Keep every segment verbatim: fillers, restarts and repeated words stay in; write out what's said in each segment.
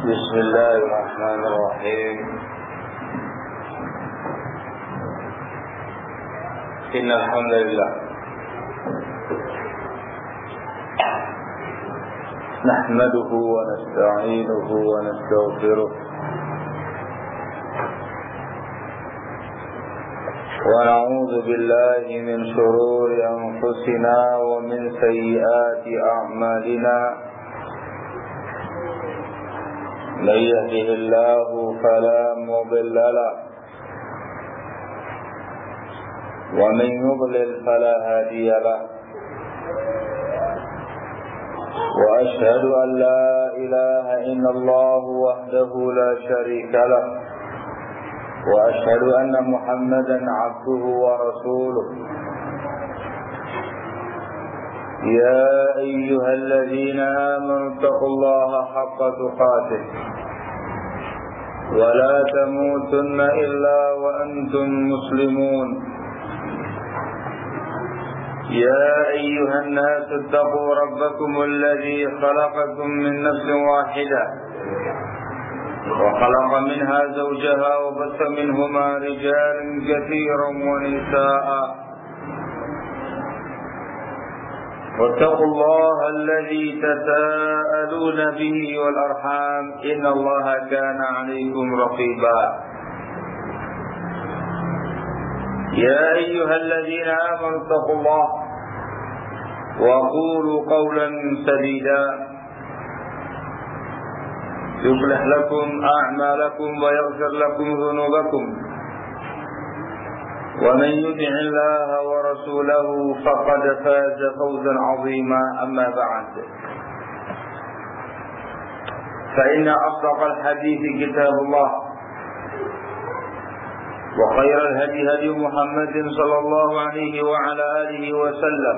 بسم الله الرحمن الرحيم. إن الحمد لله نحمده ونستعينه ونستغفره ونعوذ بالله من شرور أنفسنا ومن سيئات أعمالنا. من يهده الله فلا مضل له ومن يضلل فلا هادي له. وأشهد أن لا إله إلا الله وحده لا شريك له وأشهد أن محمدا عبده ورسوله. يا أيها الذين آمنوا اتقوا الله حق تقاته ولا تموتن إلا وأنتم مسلمون. يا أيها الناس اتقوا ربكم الذي خلقكم من نفس واحدة وخلق منها زوجها وبث منهما رجالا كثيرا ونساء. واتقوا الله الذي تساءلون به والأرحام إن الله كان عليكم رقيبا. يا أيها الذين آمنوا اتقوا الله وقولوا قولا سديدا يصلح لكم أعمالكم ويغفر لكم ذنوبكم. ومن يطع الله ورسوله فقد فاز فوزا عظيما. أما بعد، فإن أصدق الحديث كتاب الله وخير الهدي هدي محمد صلى الله عليه وعلى آله وسلم.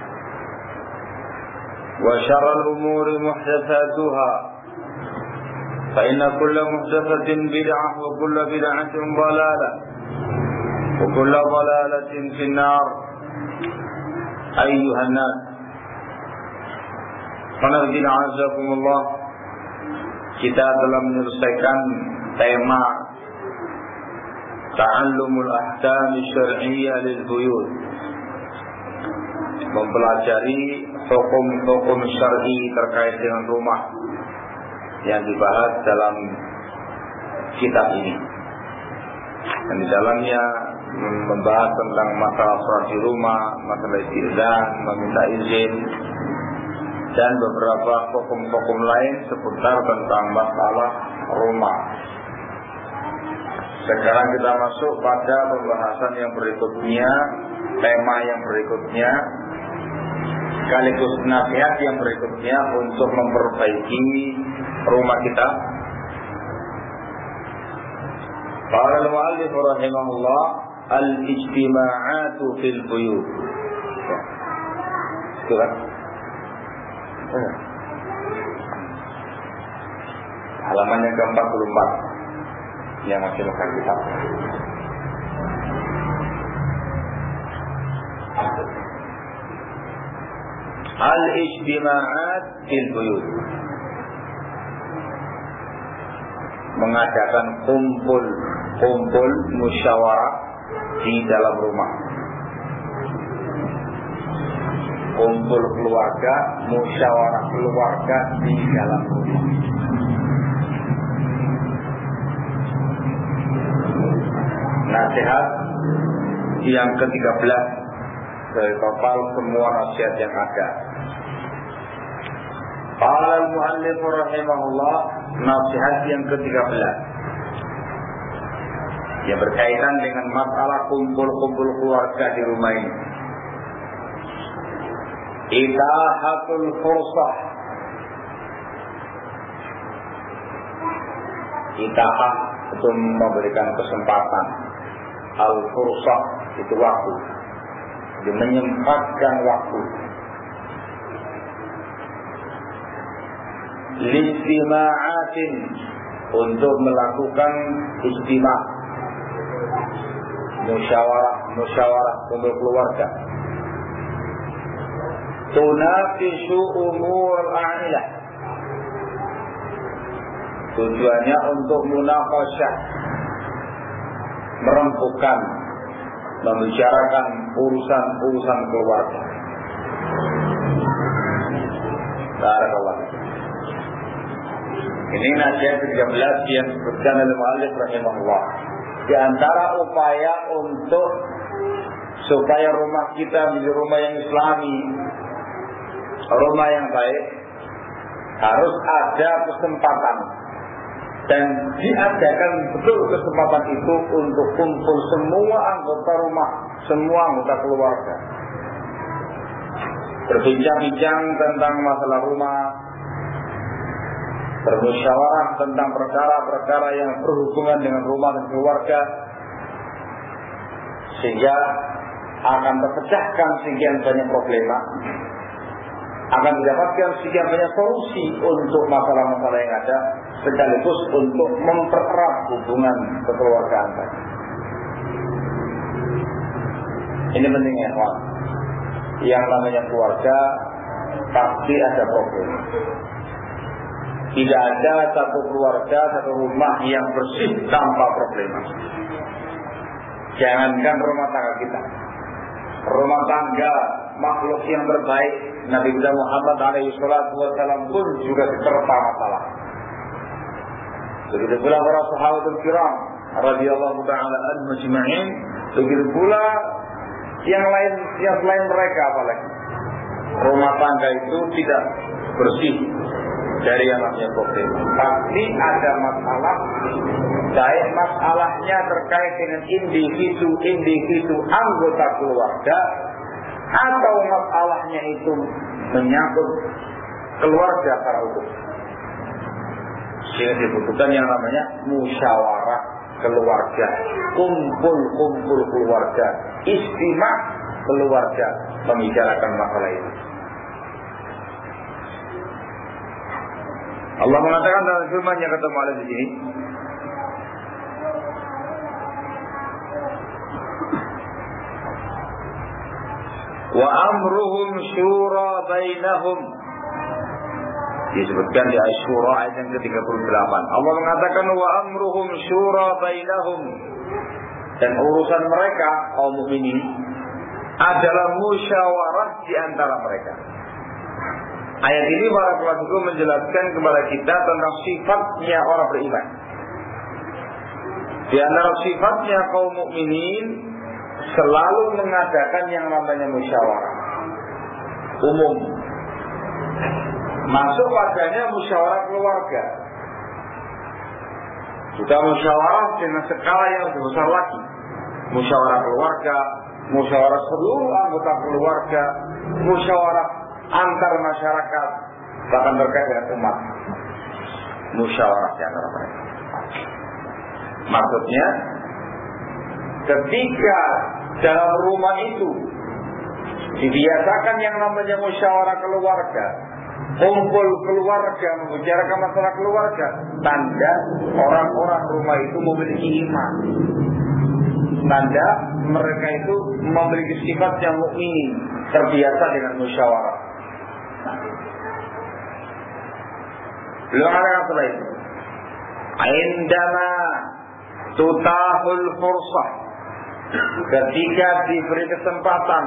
وشر الأمور محدثاتها فإن كل محدثة بدعة وكل بدعة ضلالة وكل ضلالة في النار. أيها الناس، Qanafidin azakumullah, kita telah menyelesaikan tema Ta'allumul Ahkam Syar'iyyah lil Buyut, mempelajari hukum-hukum syar'i terkait dengan rumah yang dibahas dalam kitab ini. Dan di dalamnya membahas tentang masalah sholat di rumah, masalah istizan, meminta izin, dan beberapa hukum-hukum lain seputar tentang masalah rumah. Sekarang kita masuk pada pembahasan yang berikutnya, tema yang berikutnya, sekaligus nasihat yang berikutnya untuk memperbaiki rumah kita. Qala al-mu'allif rahimahullah, al-ijtima'atu fil buyut. Itu kan? Halaman yang keempat puluh empat yang masih bukan kitab. Al-ijtima'at fil buyut, mengadakan kumpul-kumpul musyawarah di dalam rumah. Kumpul keluarga, musyawarah keluarga di dalam rumah. Nasihat yang ketiga belas dari total semua nasihat yang ada. Qala al-mu'allif rahimahullah, nasihat yang ketiga belas yang berkaitan dengan masalah kumpul-kumpul keluarga di rumah ini. Itahatul fursah. Itahah itu memberikan kesempatan. Al-fursah itu waktu, dia menyempatkan waktu. Listima'atin, untuk melakukan istima', musyawarah, musyawarah kumpul keluarga. Tunafishu umur al-a'ilah, Tujuannya untuk munaqasyah, merembukan, membicarakan urusan-urusan keluarga. Barakallah. Ini nasihat ketiga belas yang disebutkan oleh Mu'allif rahimahullah. Di antara upaya untuk supaya rumah kita menjadi rumah yang islami, rumah yang baik, harus ada kesempatan dan diadakan betul kesempatan itu untuk kumpul semua anggota rumah, semua anggota keluarga, berbincang-bincang tentang masalah rumah, bermusyawarah tentang perkara-perkara yang berhubungan dengan rumah dan keluarga, sehingga akan terpecahkan sekian banyak problema, akan didapatkan sekian banyak solusi untuk masalah-masalah yang ada, sekaligus untuk mempererat hubungan kekeluargaan tadi. Ini pentingnya, Pak. Yang namanya keluarga pasti ada problem. Tidak ada satu keluarga, satu rumah yang bersih tanpa problem. Jangankan rumah tangga kita, rumah tangga makhluk yang terbaik Nabi Muhammad alaihi salatu wasallam pun juga diterpa masalah. Begitu pula para sahabatul kiram radhiyallahu ta'ala anhum ajma'in, begitu pula yang lain, yang selain mereka, apalagi rumah tangga itu tidak bersih dari yang namanya problem. Pasti ada masalah, baik masalahnya terkait dengan individu-individu anggota keluarga, atau masalahnya itu menyangkut keluarga secara utuh. Sehingga dibutuhkan yang namanya musyawarah keluarga, kumpul-kumpul keluarga, istimah keluarga, membicarakan masalah ini. Allah mengatakan dalam firman-Nya, kata Mu'allif di sini, wa amruhum syura bainahum. Disebutkan di Asy-Syura ayat yang ke tiga puluh delapan. Allah mengatakan wa amruhum syura bainahum, dan urusan mereka kaum mukminin adalah musyawarah di antara mereka. Ayat ini para ulama menjelaskan kepada kita tentang sifatnya orang beriman. Di antara sifatnya kaum mukminin selalu mengadakan yang namanya musyawarah umum. Masuk padanya musyawarah keluarga. Kita musyawarah dengan skala yang lebih besar lagi. Musyawarah keluarga, musyawarah seluruh anggota keluarga, musyawarah antar masyarakat, bahkan terkait dengan umat. Musyawarah di antara mereka. Maksudnya, ketika dalam rumah itu dibiasakan yang namanya musyawarah keluarga, kumpul keluarga, membicarakan masalah keluarga, tanda orang-orang rumah itu memiliki iman, tanda mereka itu memiliki sifat yang mukmin, terbiasa dengan musyawarah. Belum ada masalah itu. Indama tutahul fursah, ketika diberi kesempatan,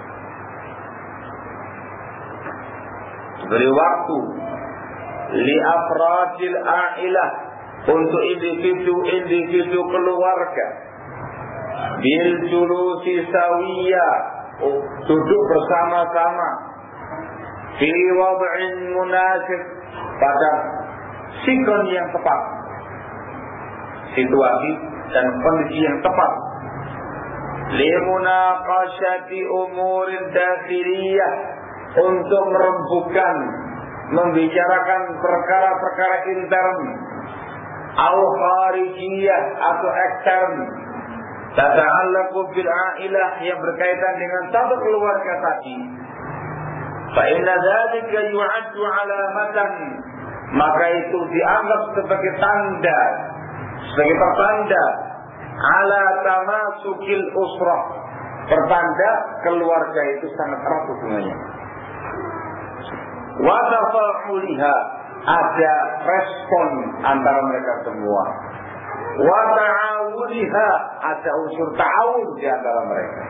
beri waktu, li afradil ailah, untuk individu-individu keluarga, bil julusi sawiyah, duduk bersama-sama, fi wad'in munasib, pada sikon yang tepat, situasi dan kondisi yang tepat, li munaqashati umurin dakhiliyah, untuk merembukan, membicarakan perkara-perkara intern, au kharijiyah, atau ekstern, tata'allaqu bil ailah, yang berkaitan dengan satu keluarga tadi. Fa inna dzalika yu'addu 'alamatan, maka itu dianggap sebagai tanda, sebagai pertanda ala tamasukil usrah, pertanda keluarga itu sangat erat hubungannya. Wa tafa'uliha, ada respon antara mereka semua. Wa ta'awuniha, ada unsur ta'awun di antara mereka.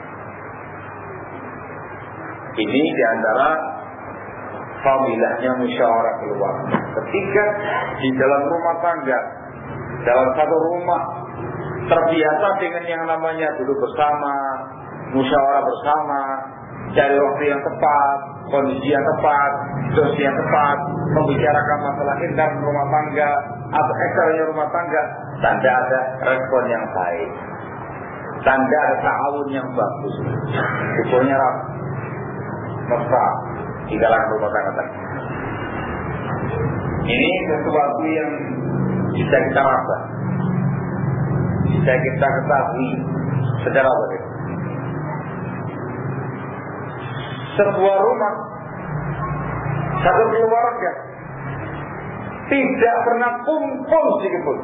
Ini di antara fadilahnya musyawarah keluarga. Ketika di dalam rumah tangga, dalam satu rumah, terbiasa dengan yang namanya duduk bersama, musyawarah bersama, cari waktu yang tepat, kondisi yang tepat, situasi yang tepat, membicarakan masalah intern rumah tangga atau eksternya rumah tangga, tanda ada respon yang baik, tanda ada ta'awun yang bagus, ukurnya rapi, mesra di dalam rumah tangga tadi. Ini sesuatu yang bisa kita rasa, bisa kita ketahui secara baik. Sebuah rumah, satu keluarga tidak pernah kumpul sedikitpun,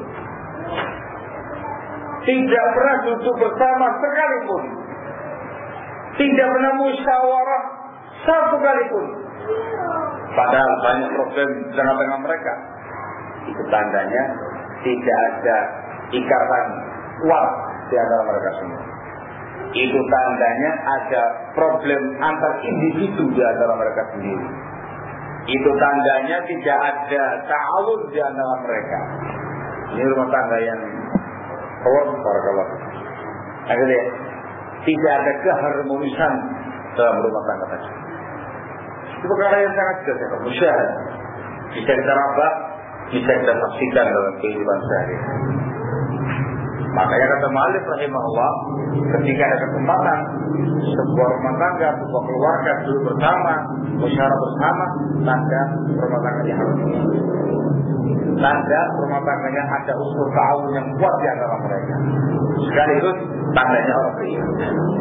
tidak pernah duduk bersama sekalipun, tidak pernah musyawarah satu kali pun, padahal banyak problem di tengah-tengah mereka. Itu tandanya tidak ada ikatan kuat di antara mereka semua. Itu tandanya ada problem antar individu di antara mereka sendiri. Itu tandanya tidak ada ta'awun di antara mereka. Ini rumah tangga yang kuat, barakallah. Akhirnya tidak ada keharmonisan dalam rumah tangga tadi. Itu perkara yang sangat jelas, musyahad. Bisa kita raba, bisa kita saksikan dalam kehidupan sehari-hari. Makanya kata Malik rahimahullah, ketika ada kesempatan sebuah rumah tangga, sebuah keluarga duduk bersama, musyawarah bersama, tanda rumah tangganya harmonis. Tanda rumah tangganya ada unsur ta'awun yang kuat di antara mereka. Sekaligus tandanya orang beriman.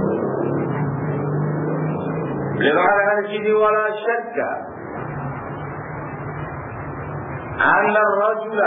Beliau mengatakan di sini, wala syakka anna ar-rajula,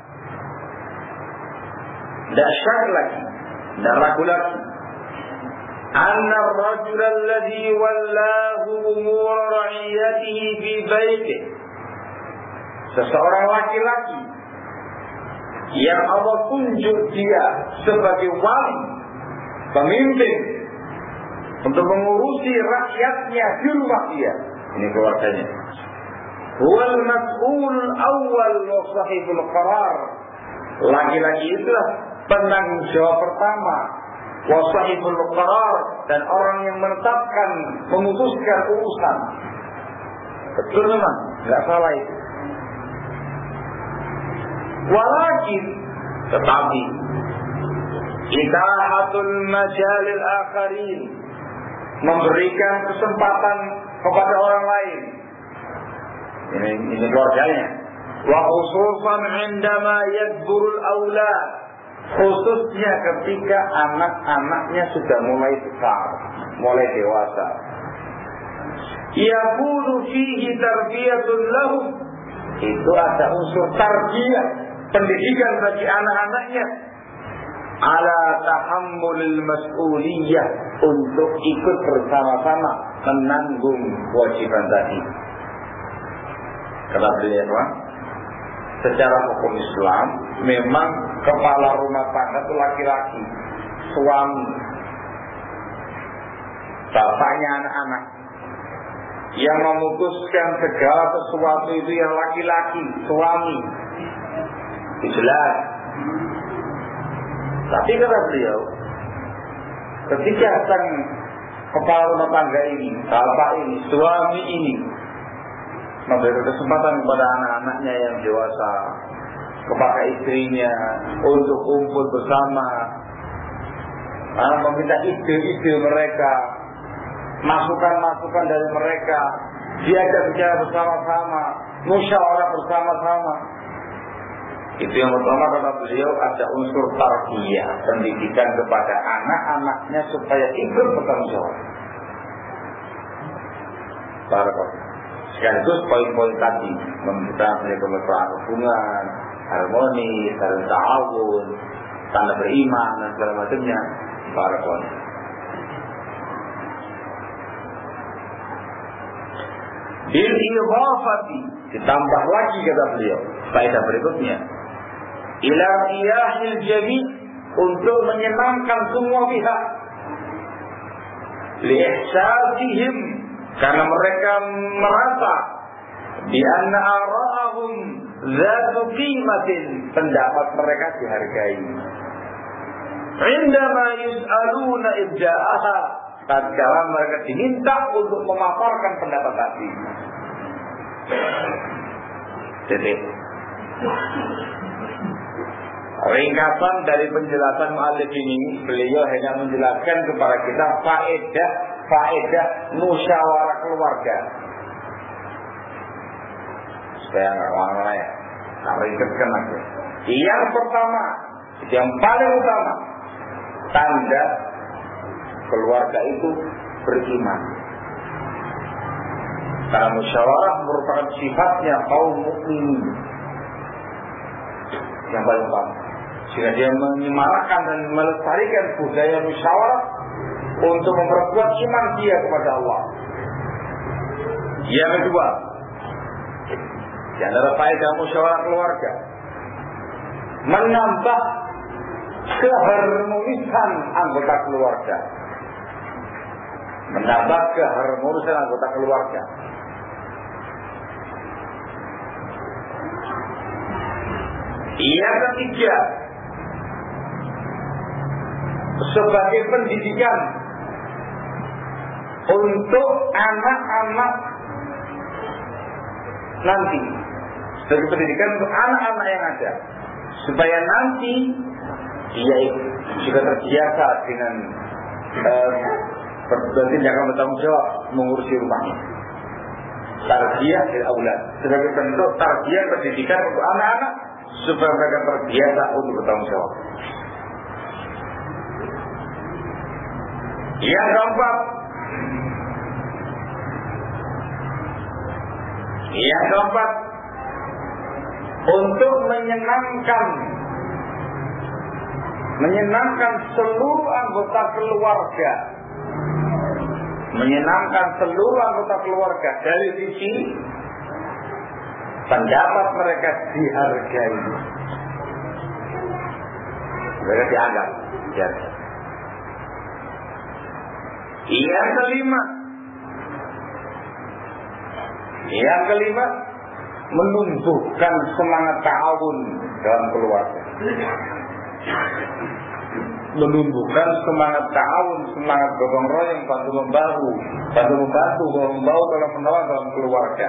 tidak syak lagi, tidak ragu lagi, anna ar-rajula alladhi wallahu umur ra'iyatihi fi baitih, seseorang laki-laki yang Allah tunjuk dia sebagai wali, pemimpin untuk mengurusi rakyatnya di rumah dia, ini keluarganya. Huwal mas'ul awal wa sahibul qarar, laki-laki itulah penanggung jawab pertama, wa sahibul qarar, dan orang yang menetapkan, memutuskan urusan. Betul memang, tidak salah itu. Walakin, tetapi itahatul majalil akharin, memberikan kesempatan kepada orang lain. Ini, ini keluarganya. Wa khususan indama yadburul aulad, khususnya ketika anak-anaknya sudah mulai besar, mulai dewasa. Yakunu fihi tarbiyatun lahum, itu ada unsur tarbiyah, pendidikan bagi anak-anaknya, ala tahammulil mas'uliyah, untuk ikut bersama-sama menanggung kewajiban tadi. Kata beliau, secara hukum Islam memang kepala rumah tangga itu laki-laki, suami, bapaknya anak-anak. Yang memutuskan segala sesuatu itu yang laki-laki, suami. Itu jelas. Tapi kata beliau, ketika sang kepala rumah tangga ini, bapak ini, suami ini memberi kesempatan kepada anak-anaknya yang dewasa, kepada istrinya untuk kumpul bersama, meminta ide-ide mereka, masukan-masukan dari mereka, diajak bicara bersama-sama, musyawarah bersama-sama. Itu yang pertama kata beliau, ada unsur tarbiyah, pendidikan kepada anak-anaknya supaya ikut bertanggung jawab. Barakallahu. Sekaligus poin-poin tadi, meminta kemesraan hubungan, harmoni, saling ta'awun, tanda beriman dan segala macamnya. Barakallahu. Bil idhafati Ditambah lagi kata beliau, faedah berikutnya, ila iyahil jami' untuk menyenangkan semua pihak, li ihsasihim karena mereka merasa bi anna ara'ahum zatu qimatin, pendapat mereka dihargai. Indama yus'aluna ibja'aha, tatkala mereka diminta untuk memaparkan pendapat tadi. Jadi ringkasan dari penjelasan mu'allif ini, beliau hanya menjelaskan kepada kita faedah faedah musyawarah keluarga. Supaya nggak kemana-mana ya, tak ringkaskan aja. Yang pertama, yang paling utama, tanda keluarga itu beriman. Karena musyawarah merupakan sifatnya kaum mukminin yang paling utama. Jika dia menyemarakan dan melestarikan budaya musyawarah untuk memperkuat iman dia kepada Allah. Yang kedua, di antara faedah musyawarah keluarga, menambah keharmonisan anggota keluarga. Menambah keharmonisan anggota keluarga. Yang ketiga, sebagai pendidikan untuk anak-anak nanti, sebagai pendidikan untuk anak-anak yang ada, supaya nanti dia juga terbiasa dengan uh, bertindakan bertanggung jawab mengurusi rumahnya. Tarbiyah lil aulad, sebagai bentuk tarbiyah pendidikan untuk anak-anak supaya mereka terbiasa untuk bertanggung jawab. Yang keempat, yang keempat, untuk menyenangkan menyenangkan seluruh anggota keluarga, menyenangkan seluruh anggota keluarga dari sisi pendapat mereka dihargai, mereka dianggap dihargai. Yang kelima, yang kelima menumbuhkan semangat ta'awun dalam keluarga, menumbuhkan semangat ta'awun, semangat gotong royong, bantu membahu, bantu membantu, membahu dalam menolong dalam keluarga.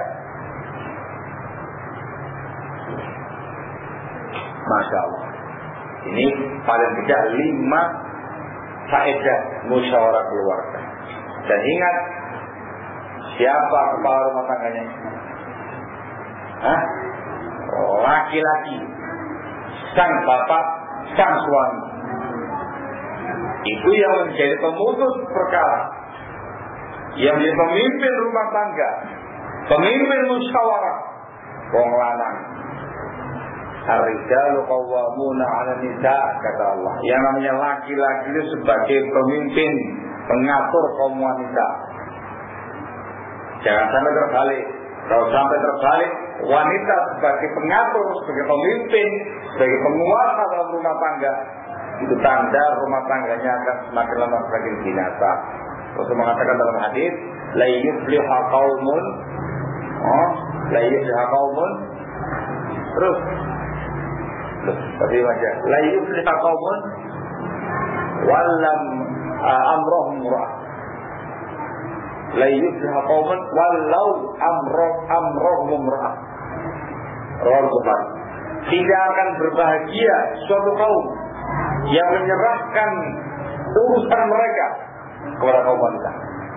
Masya Allah. Ini paling tidak lima faedah musyawarah keluarga. Dan ingat, siapa kepala rumah tangganya? Hah? Laki-laki, sang bapak, sang suami. Itu yang menjadi pemutus perkara, yang menjadi pemimpin rumah tangga, pemimpin musyawarah. Wong lanang, ar-rijalu qawwamuna 'ala nisa', kata Allah. Yang namanya laki-laki itu sebagai pemimpin, pengatur kaum wanita. Jangan sampai terbalik. Kalau sampai terbalik, wanita sebagai pengatur, sebagai pemimpin, sebagai penguasa dalam rumah tangga, itu tanda rumah tangganya akan semakin lama semakin binasa. Rasul mengatakan dalam hadis, la yuflihu qaumun, oh, la yuflihu qaumun, terus tapi wajah la yuflihu qaumun walam amrohum ra'ah, la yuflihu qaumun walau amroh amrohum ra'ah. Rasul, tidak akan berbahagia suatu kaum yang menyerahkan urusan mereka kepada kaum wanita.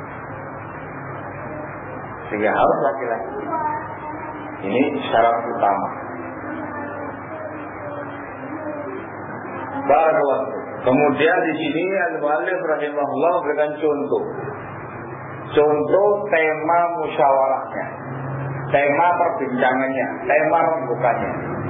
Sehingga harus laki-laki. Ini syarat utama. Barakallahu. Kemudian di sini al-muallif rahimahullah memberikan contoh. Contoh tema musyawarahnya, tema perbincangannya, tema rembukannya.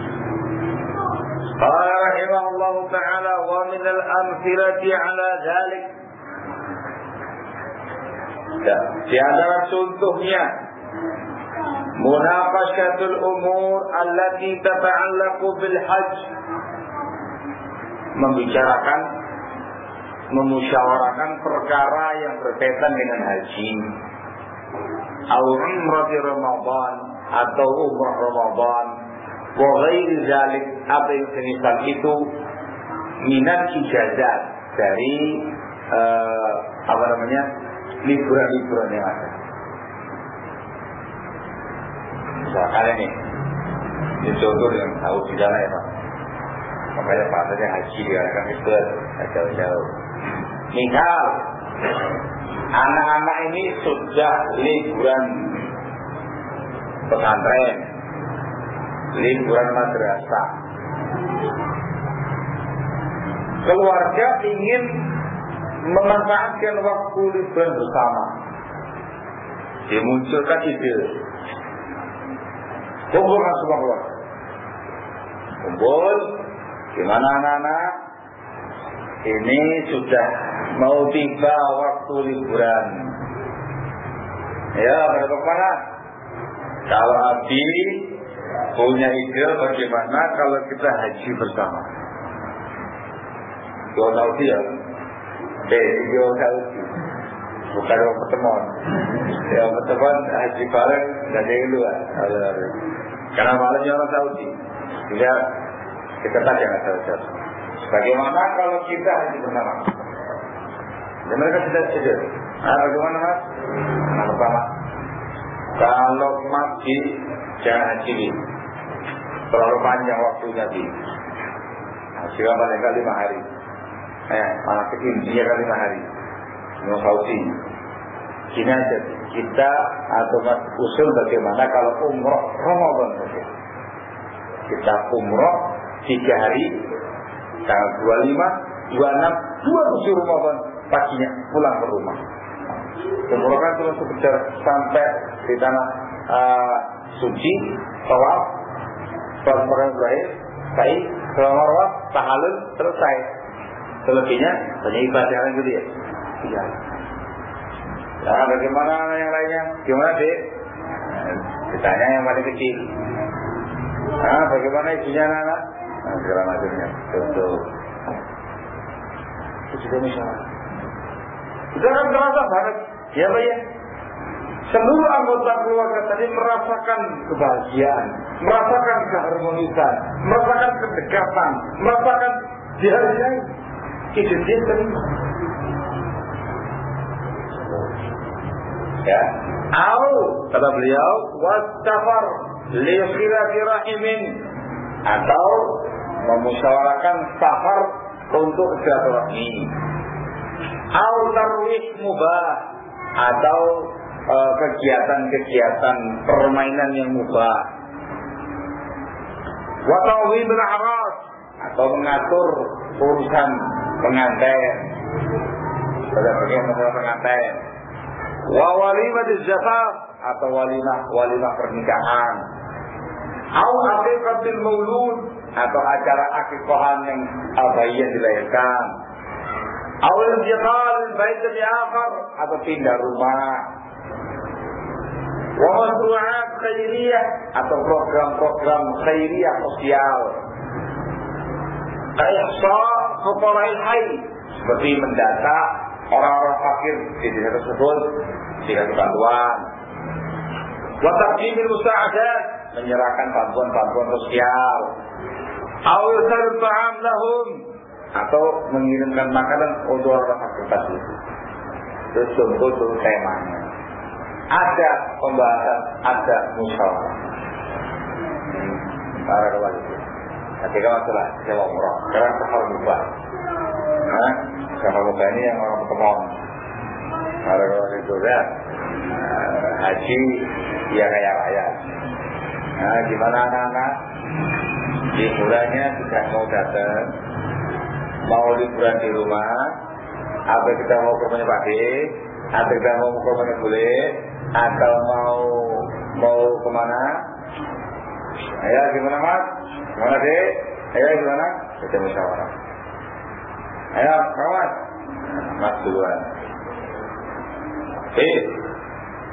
Qala rahimahullah ta'ala wa min al-amthilati 'ala dzalik. Ya, di antara contohnya munaqashatul umur allati tata'allaqu bil hajj, membicarakan, memusyawarahkan perkara yang berkaitan dengan haji, au umrah Ramadan atau umrah Ramadan, wa ghairi zalik, apa yang semisal itu, minat ijazat, dari uh, apa namanya liburan-liburan yang ada. Misalkan ini, ini contoh yang tahu di sana ya Pak. Makanya bahasanya haji diarahkan itu jauh-jauh. Misal anak-anak ini sudah liburan pesantren, liburan madrasah, keluarga ingin memanfaatkan waktu liburan bersama, dimunculkan ide, kumpulkan semua keluarga, kumpul, gimana anak-anak, ini sudah mau tiba waktu liburan, ya mereka mana? Kalau Abi punya ide bagaimana kalau kita haji bersama. Dua tahun dia, deh dua tahun, bukan orang pertemuan, ya pertemuan haji bareng nggak ada yang luar, karena malamnya orang Saudi, juga kita tak jangan saja. Bagaimana kalau kita haji bersama? Dan mereka sudah ide. Nah, bagaimana mas? Nah, pertama, kalau mati jangan haji, terlalu panjang waktunya di. Haji paling kali lima hari. Eh, malah ke India kali lima hari. Mau Saudi. Gini aja, kita atau mas usul bagaimana kalau umroh Ramadan saja. Kita umroh tiga hari, tanggal dua puluh lima, dua puluh enam, dua puluh tujuh Ramadan paginya pulang ke rumah. Umroh kan cuma sekedar sampai di tanah uh, suci, tawaf, sholat makan berakhir, sa'i, sholat marwah, tahalul, selesai. Selebihnya banyak ibadah yang gitu ya. Iya. Nah, bagaimana yang lainnya? Gimana dek? Ditanya yang paling kecil. Nah, bagaimana ibunya anak-anak? Nah, segala macamnya. Contoh. Itu juga misalnya. Kita kan terasa banget. Ya Pak ya. Seluruh anggota keluarga tadi merasakan kebahagiaan, merasakan keharmonisan, merasakan kedekatan, merasakan dihargai. Itu dia terima. Ya. Au kata beliau wastafar li khilati rahimin, atau memusyawarahkan safar untuk silaturahmi. Au tarwih mubah, atau uh, kegiatan-kegiatan permainan yang mubah. Wa tawhid al-aras, atau mengatur urusan pengantin. Bagaimana masalah pengantin? Wa walimat az-zafaf, atau walimah walimah pernikahan. Au aqiqatul maulud, atau acara akikahan yang bayi dilahirkan. Au intiqal bait al-akhar, atau pindah rumah. Wa mashru'at khairiyah, atau program-program khairiyah sosial. Ihsa fuqara'il hayy, seperti mendata orang-orang fakir di desa tersebut dikasih bantuan. Wa taqdimil musa'adat, menyerahkan bantuan-bantuan sosial. Aw yusal ta'am lahum, atau mengirimkan makanan untuk orang fakir tadi. Itu contoh-contoh temanya. Ada pembahasan, ada musyawarah. Para kawal itu. Ketika masalah sewa umrah, sekarang safar mubah. Nah, safar mubah ini yang orang pertemuan. Para kawal itu ya, haji ya kaya raya. Nah, gimana anak-anak? Liburannya sudah mau datang, mau liburan di rumah, apa kita mau ke rumahnya Pak D, atau kita mau ke rumahnya Bule, atau mau mau kemana? Ayo gimana Mas? Gimana dek? Ayo gimana? Kita musyawarah. Ayo Mas, Mas duluan. Eh,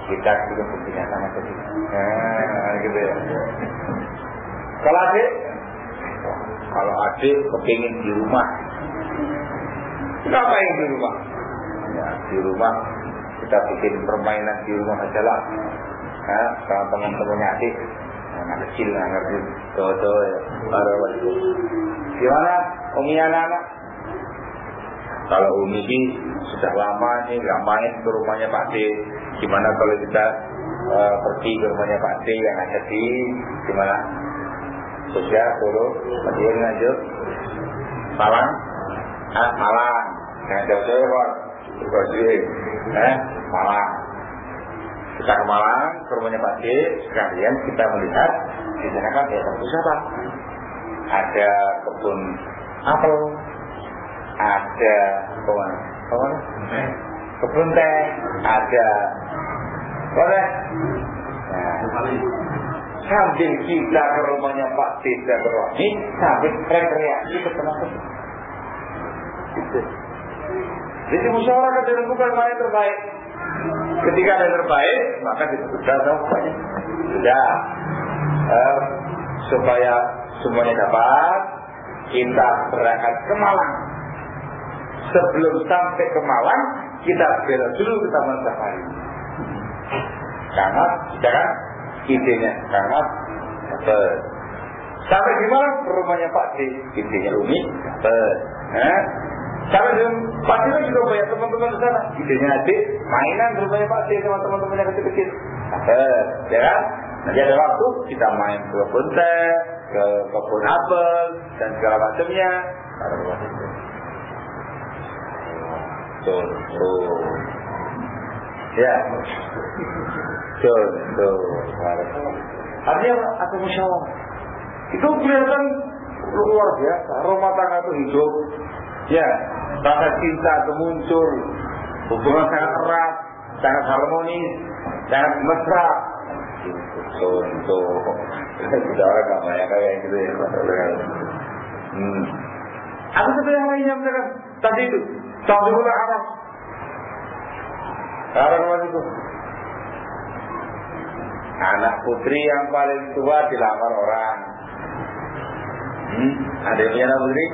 kita juga buktinya sama saja. Nah, gitu ya. Kalau adik, kalau adik kepingin di rumah, ngapain di rumah? Ya, di rumah kita bikin permainan di rumah saja lah. Nah, sama teman-temannya adik, anak kecil nggak ngerti, tuh-tuh ya, baru waktu. Gimana, Umi anak-anak? Kalau Umi sih sudah lama nih nggak main ke rumahnya Pak D. Gimana kalau kita uh, pergi ke rumahnya Pak D yang ada di gimana? Sosial, Solo, Madiun, Nganjuk, Malang, ah Malang, jangan jauh-jauh Pak, eh Malang. Kita ke Malang, ke rumahnya Pak D, sekalian kita melihat di sana kan ya bagus apa? Ada kebun apel, ada kebun, kebun, kebun teh, ada boleh. Nah, sambil kita ke rumahnya Pak D dan Rohani, sambil rekreasi ke teman-teman. Gitu. Jadi musyawarah dilakukan mana yang terbaik. Ketika ada yang terbaik, maka sudah semuanya sudah uh, supaya semuanya dapat, kita berangkat ke Malang. Sebelum sampai ke Malang, kita belok dulu ke Taman Safari. Karena, jangan idenya karena dapat. Sampai di Malang ke rumahnya Pak D, idenya Umi dapat. Nah, sampai di Pak D juga banyak teman-teman di sana. Idenya adik mainan di rumahnya Pak D sama teman-temannya kecil-kecil. Dapat, ya kan? Nanti ada waktu kita main ke kebun teh, ke kebun apel dan segala macamnya. Contoh, ya, contoh. Artinya ada musyawarah. Itu kelihatan luar biasa. Rumah tangga itu hidup. Ya, rasa cinta itu muncul. Hubungan sangat erat, sangat harmonis, sangat mesra. Contoh, kita orang gak banyak kayak gitu ya. Hmm. Apa sebenarnya yang lainnya misalkan tadi itu? Sahibul Arab. Arab itu. Anak putri yang paling tua dilamar orang. Hmm. Ada yang punya anak putri?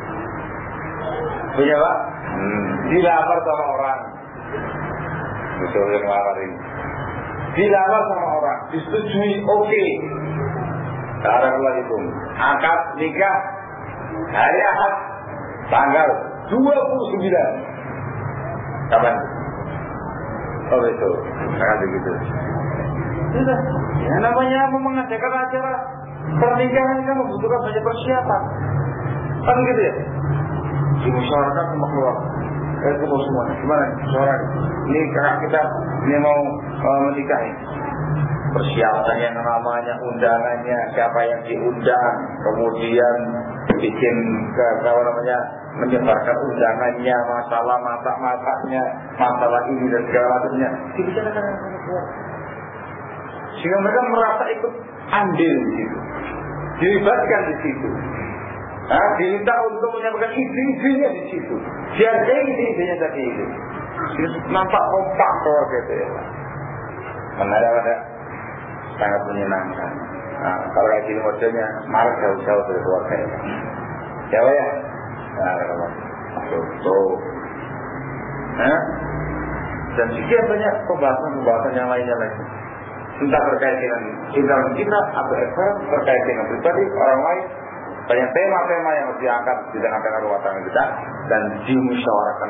Punya Pak? Hmm. Dilamar sama orang. Betul yang lamar ini. Dilamar sama orang, disetujui, oke. Okay. Arab itu. Akad nikah hari Ahad tanggal dua puluh sembilan. Kapan? Oh betul, sangat begitu. Sudah, ya namanya mengadakan acara pernikahan kan membutuhkan banyak persiapan. Kan gitu ya? Dimusyawarahkan sama keluarga. Eh, ketemu semuanya. Gimana? Musyawarah. Ini kakak kita ini mau uh, menikahi. Persiapan yang namanya undangannya, siapa yang diundang, kemudian bikin ke apa namanya menyebarkan undangannya, masalah masak-masaknya, masalah ini dan segala macamnya dibicarakan dengan keluarga. Sehingga mereka merasa ikut andil di situ, dilibatkan di situ. Nah, diminta untuk menyampaikan ide-idenya di situ. Dihargai ide-idenya tadi itu. Nampak kompak keluarga itu ya. Mana-mana sangat menyenangkan. Nah, kalau kayak gini modelnya marah jauh-jauh dari keluarga ya. Siapa ya? Nah, kalau tuh, nah, dan sekian banyak pembahasan-pembahasan yang lainnya lagi. Entah terkait dengan cinta kita atau efek terkait dengan pribadi orang lain. Banyak tema-tema yang harus diangkat di tengah-tengah rumah tangga kita dan dimusyawarahkan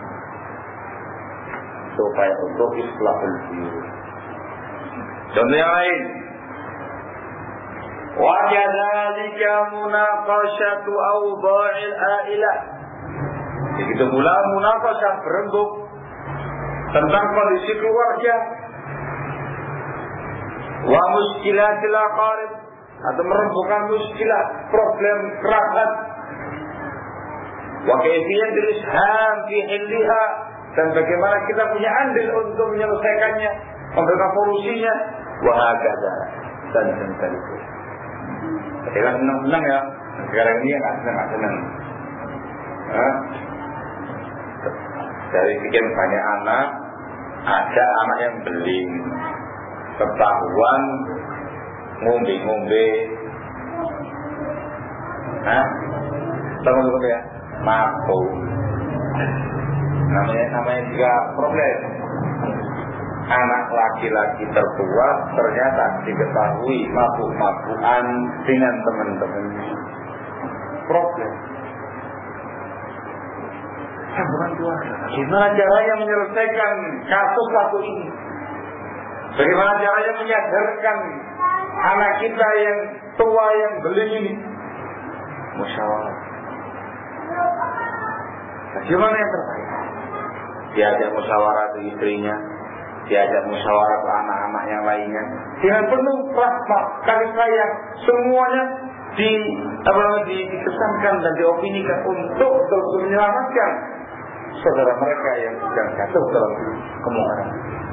supaya untuk islahul diri. Contoh yang lain, wa kadzalika munaqashatu awdha'il ailah. Begitu pula munaqashah berembuk tentang kondisi keluarga, wa muskilatil aqarib, atau merembukan muskilah problem kerabat, wa kayfiyatul isham fi hilliha, dan bagaimana kita punya andil untuk menyelesaikannya, memberikan solusinya, wa hakadha, dan seterusnya. Kita senang-senang ya, sekarang ini nggak senang nggak senang. Dari sekian banyak anak ada anak yang beling, ketahuan ngombe-ngombe, hah? Teman-teman ya, mabuk. Namanya namanya juga problem. Anak laki-laki tertua ternyata diketahui mabuk-mabukan dengan teman-teman. Problem. Bukan keluarga. Gimana caranya menyelesaikan kasus-kasus ini? Bagaimana caranya menyadarkan anak kita yang tua yang beling ini? Musyawarah. Bagaimana yang terbaik? Diajak musyawarah ke istrinya, diajak musyawarah ke anak-anak yang lainnya, dengan penuh rahmat, kasih sayang, semuanya di apa di, dikesankan dan diopinikan untuk terus menyelamatkan saudara mereka yang sedang jatuh dalam kemungkaran.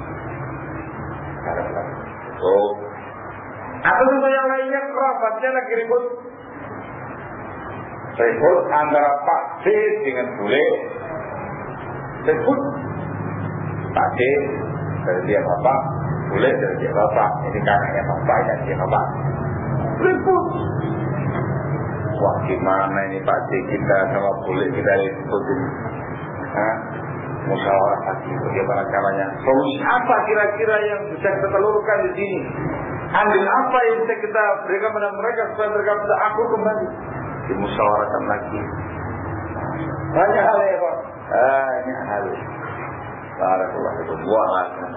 Oh, atau juga yang lainnya kerabatnya lagi ribut, ribut antara Pak C dengan Bule, ribut Pak C dari dia bapak, Bule dari dia bapak, ini kakaknya bapak dan dia bapak, ribut. Wah, gimana ini Pak C kita sama Bule kita ribut ini? Hah? Musyawarah lagi bagaimana caranya? Solusi apa kira-kira yang bisa kita telurkan di sini? Ambil apa yang bisa kita berikan pada mereka supaya mereka bisa akur kembali? Dimusyawarahkan lagi. Banyak hal ya Pak. Banyak hal. Barakallahu fikum wa alaikum.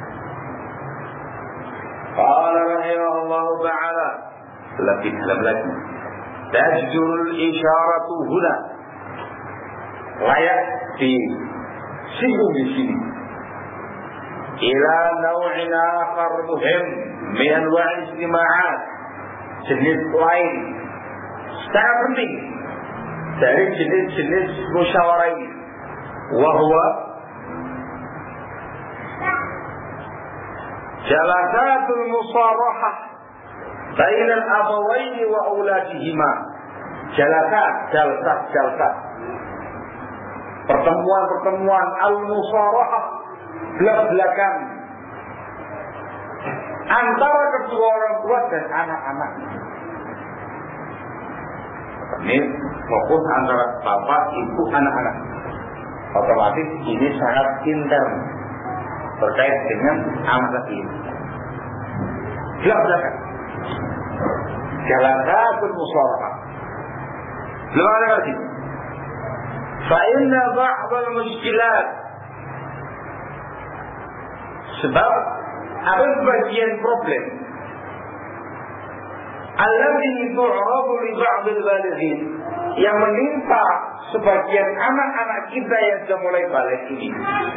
Qala rahimahullahu ta'ala, lebih lagi. Tajurul isyaratu huna. Layak di singgung di sini. Ila naw'in akhar muhim min anwa' istima'at, jenis lain sangat penting dari jenis-jenis musyawarah ini. Wa huwa jalasatul musarahah bainal abawaini wa auladihima. Jalasat, jalsat, jalsat, pertemuan-pertemuan al-musarahah, belak-belakan antara kedua orang tua dan anak-anak. Ini fokus antara bapak, ibu, anak-anak. Otomatis ini sangat intern terkait dengan anak tadi. Belak-belakan, jalasatul musarahah. Belum ada lagi. Fa'inna ba'dal muskilat, sebab ada sebagian problem alladhi tu'rabu li ba'dil balighin, yang menimpa sebagian anak-anak kita yang sudah mulai balik ini.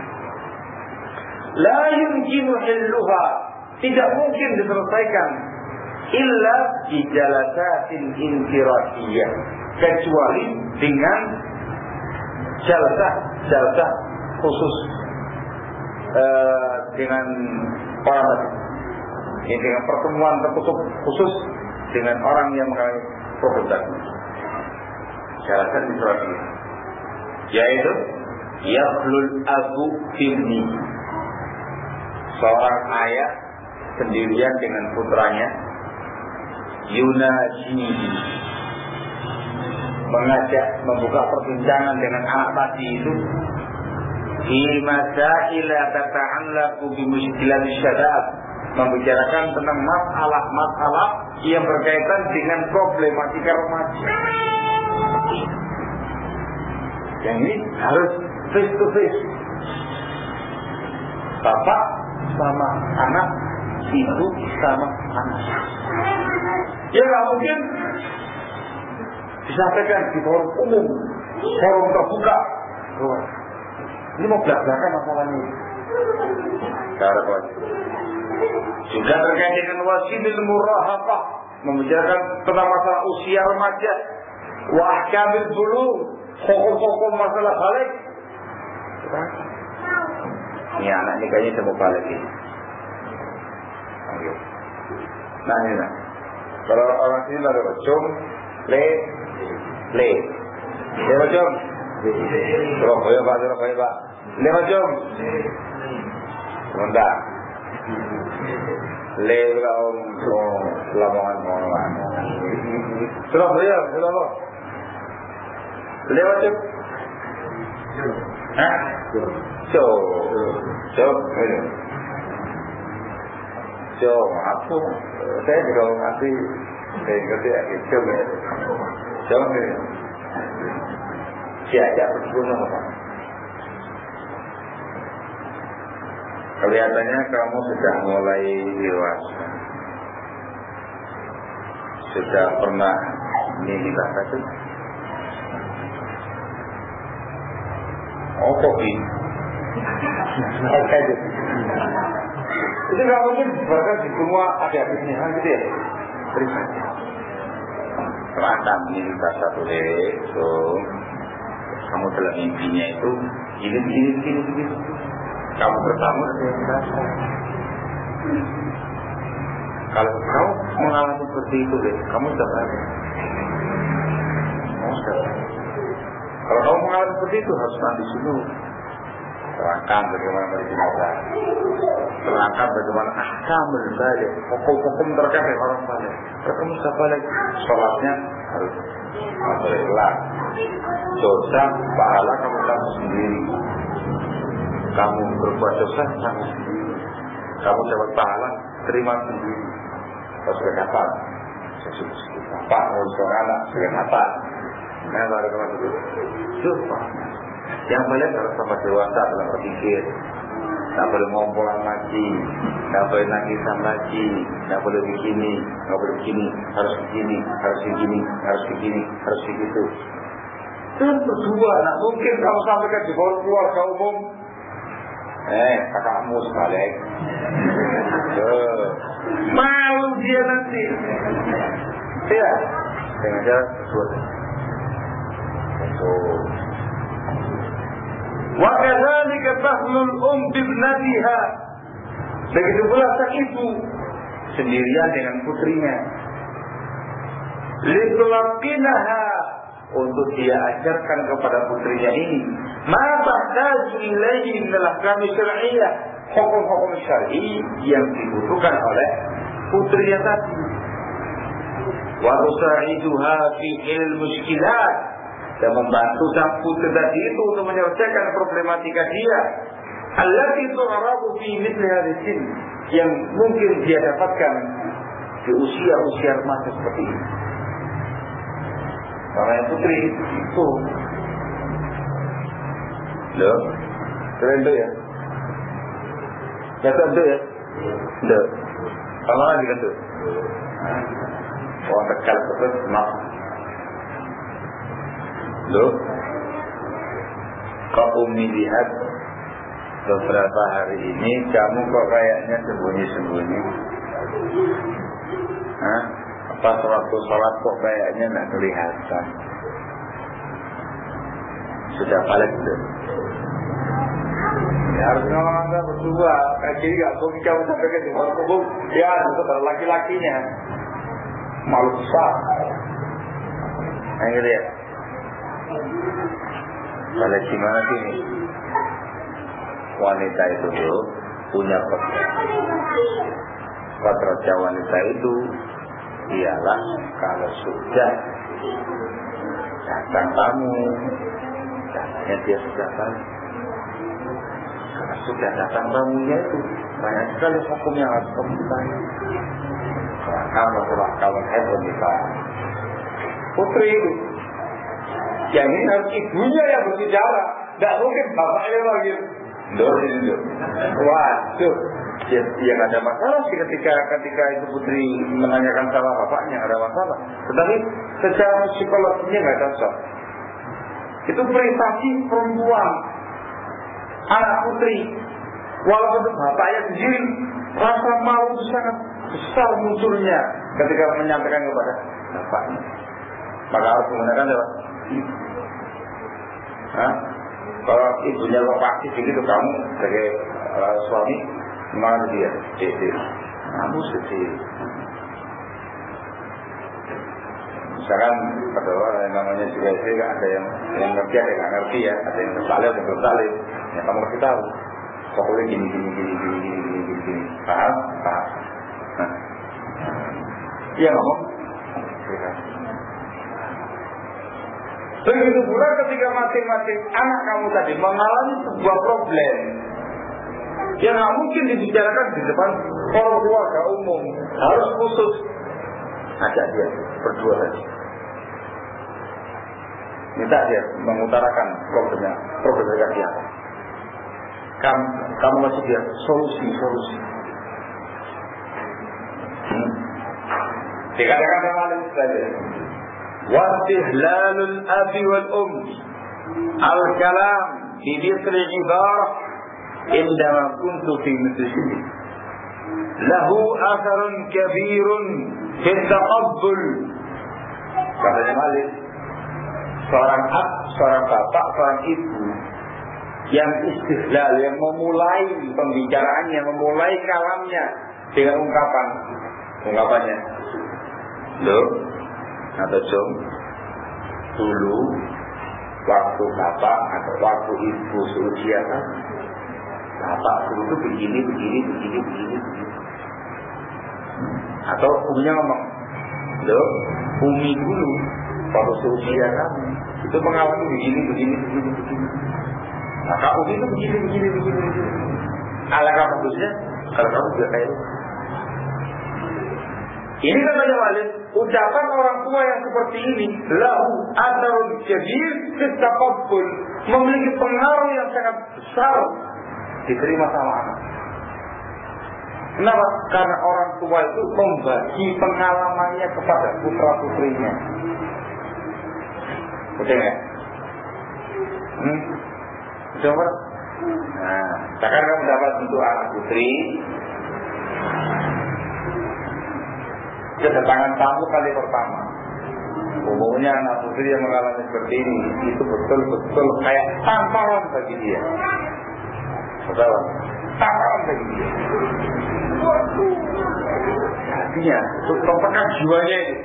La yumkinu hilluha, tidak mungkin diselesaikan illa bi jalasatin infiradiyah, kecuali dengan jalsah-jalsah khusus uh, dengan orang tadi, ya, dengan pertemuan tertutup khusus dengan orang yang mengalami problem tadi. Jalsah infiradiyah, yaitu yaqlul abu ibni, seorang ayah sendirian dengan putranya, yunaji, mengajak, membuka perbincangan dengan anak tadi itu di masail tata'allaqu bi mushkilatis syabab, membicarakan tentang masalah-masalah yang berkaitan dengan problematika remaja. Yang ini harus face to face, bapak sama anak, ibu sama anak. Ya nggak mungkin disampaikan di forum umum, forum terbuka. Ini mau belak-belakan masalahnya. Juga terkait dengan wasidil murahaqah, membicarakan tentang masalah usia remaja, wa ahkamil bulugh, hukum-hukum masalah balik. Ini anak ini kayaknya sudah mau balik ini. Nah ini lah. Kalau orang sini ada bacom, le, le, le bacom. Surabaya Pak, Surabaya Pak. Le bacom. Sebentar. Lega orang Lamongan Lamongan. Surabaya, Surabaya. Lewat cek. Hah? So, so, so, aku saya juga ngasih, saya ngerti ya, coba, coba, siapa berguna apa? Kelihatannya kamu sudah mulai dewasa, sudah pernah nikah satu. Oh kopi. Itu nggak mungkin bahkan di semua ada habisnya kan gitu ya. Terima kasih. Terancam nikah satu deh, so kamu telah mimpinya itu gini gini gini gini. Kamu bertamu ada yang merasa. Kalau kau mengalami seperti itu deh, kamu sudah berapa? Kamu sudah berapa? Kalau kamu mengalami seperti itu harus nanti dulu terangkan bagaimana beribadah, terangkan bagaimana ahkam beribadah, hukum-hukum terkait orang balik. Kalau kamu sudah balik, sholatnya harus berikhlas. Dosa, pahala kamu tahu sendiri. Kamu berbuat dosa, kamu sendiri. Kamu dapat pahala, terima sendiri. Kau sudah dapat. Bapak, kau sudah anak, sudah dapat. Nah, baru kamu dulu. Coba. Yang balik harus sama dewasa dalam berpikir. Tak boleh ngompolan lagi, tak boleh nangisan lagi, tak boleh begini, tak boleh begini, harus begini, harus begini, harus begini, harus begitu. Dan berdua, nak mungkin kamu sampaikan di bawah keluarga umum. Eh, kakakmu sebalik. Oh, malu dia nanti. Ya, dengan cara sesuatu. So, wa kadzalika tahlul um bibnatiha. Begitu pula sang ibu sendirian dengan putrinya. Litulaqinaha, untuk dia ajarkan kepada putrinya ini ma tahtaju ilaihi min al-ahkam syar'iyyah, hukum-hukum syar'i yang dibutuhkan oleh putrinya tadi. Wa tusa'iduha fi ilmi muskilat, dan membantu sang putri tadi itu untuk menyelesaikan problematika dia. Allati tu'rabu fi mithli hadhihi, yang mungkin dia dapatkan di usia-usia remaja seperti ini. Orang yang putri itu loh, keren tuh ya, kata tuh ya, loh, apa lagi kan tuh? Orang tekal terus mak, loh, kau umi lihat beberapa hari ini kamu kok kayaknya sembunyi-sembunyi, hah? Pas waktu sholat kok kayaknya nggak kelihatan. Sudah balik tuh. Ya harus ngomong-ngomong berdua. Kayak gini gak mungkin kamu sampai ke tempat umum. Ya itu laki-lakinya malu besar. Nah gitu ya. Balik gimana sini? Wanita itu tuh punya kodrat. Kodratnya wanita itu ialah kalau sudah datang tamu, datangnya dia sudah balik. Kalau sudah datang tamunya itu banyak sekali hukum yang harus kamu tanya. Kamu telah kawan hebat kita. Putri itu, yang ini harus ibunya yang berbicara. Tidak mungkin bapaknya lagi. Dor itu, waduh. Ya, yang ada masalah sih ketika ketika itu putri menanyakan sama bapaknya ada masalah. Tetapi secara psikologinya nggak cocok. Itu privasi perempuan, anak putri. Walaupun bapaknya sendiri rasa malu itu sangat besar munculnya ketika menyampaikan kepada bapaknya. Maka harus menggunakan apa? Hah? Kalau ibunya lokasi begitu, kamu sebagai uh, suami mana dia? Jadi, kamu sedih. Misalkan pada orang yang namanya juga istri, ada yang yang ngerti, ada yang nggak ngerti ya, ada yang tersalib, ada yang tersalib. Ya kamu kasih tahu. pokoknya gini gini gini gini gini gini gini, gini. Paham? Paham? Nah. Iya ngomong. Begitu pula ketika masing-masing anak kamu tadi mengalami sebuah problem yang nggak mungkin dibicarakan di depan orang keluarga umum, harus khusus ajak dia berdua saja. Minta dia mengutarakan problemnya, problemnya dia. Kamu, kamu masih dia solusi, solusi. Hmm. Dikatakan sama Alim saja. Wastihlalul abi wal um al-kalam di mithli ibarah indama kuntu fi mithli lahu atharun kabirun fi taqabbul. Katanya Malik, seorang ab, seorang bapak, seorang ibu yang istihlal, yang memulai pembicaraannya, memulai kalamnya dengan ungkapan, ungkapannya, loh, atau jom, dulu waktu bapak atau waktu ibu seusia kan, bapak dulu itu begini, begini, begini, begini, begini. Atau umumnya ngomong, loh, umi dulu waktu seusia kamu itu mengalami begini, begini, begini, begini. Maka umi itu begini, begini, begini, begini. Alangkah bagusnya kalau kamu juga kayak itu. Ini katanya Walid, ucapan orang tua yang seperti ini lahu atharun kabir fi taqabbul, memiliki pengaruh yang sangat besar diterima sama anak. Kenapa? Karena orang tua itu membagi pengalamannya kepada putra putrinya. Betul ya? Hmm? Betul apa? Nah, sekarang kamu dapat untuk anak putri, kedatangan tamu kali pertama. Umumnya anak putri yang mengalami seperti ini itu betul-betul kayak tamparan bagi dia. Betul? Tamparan bagi dia. Artinya, untuk mempekan jiwanya ini.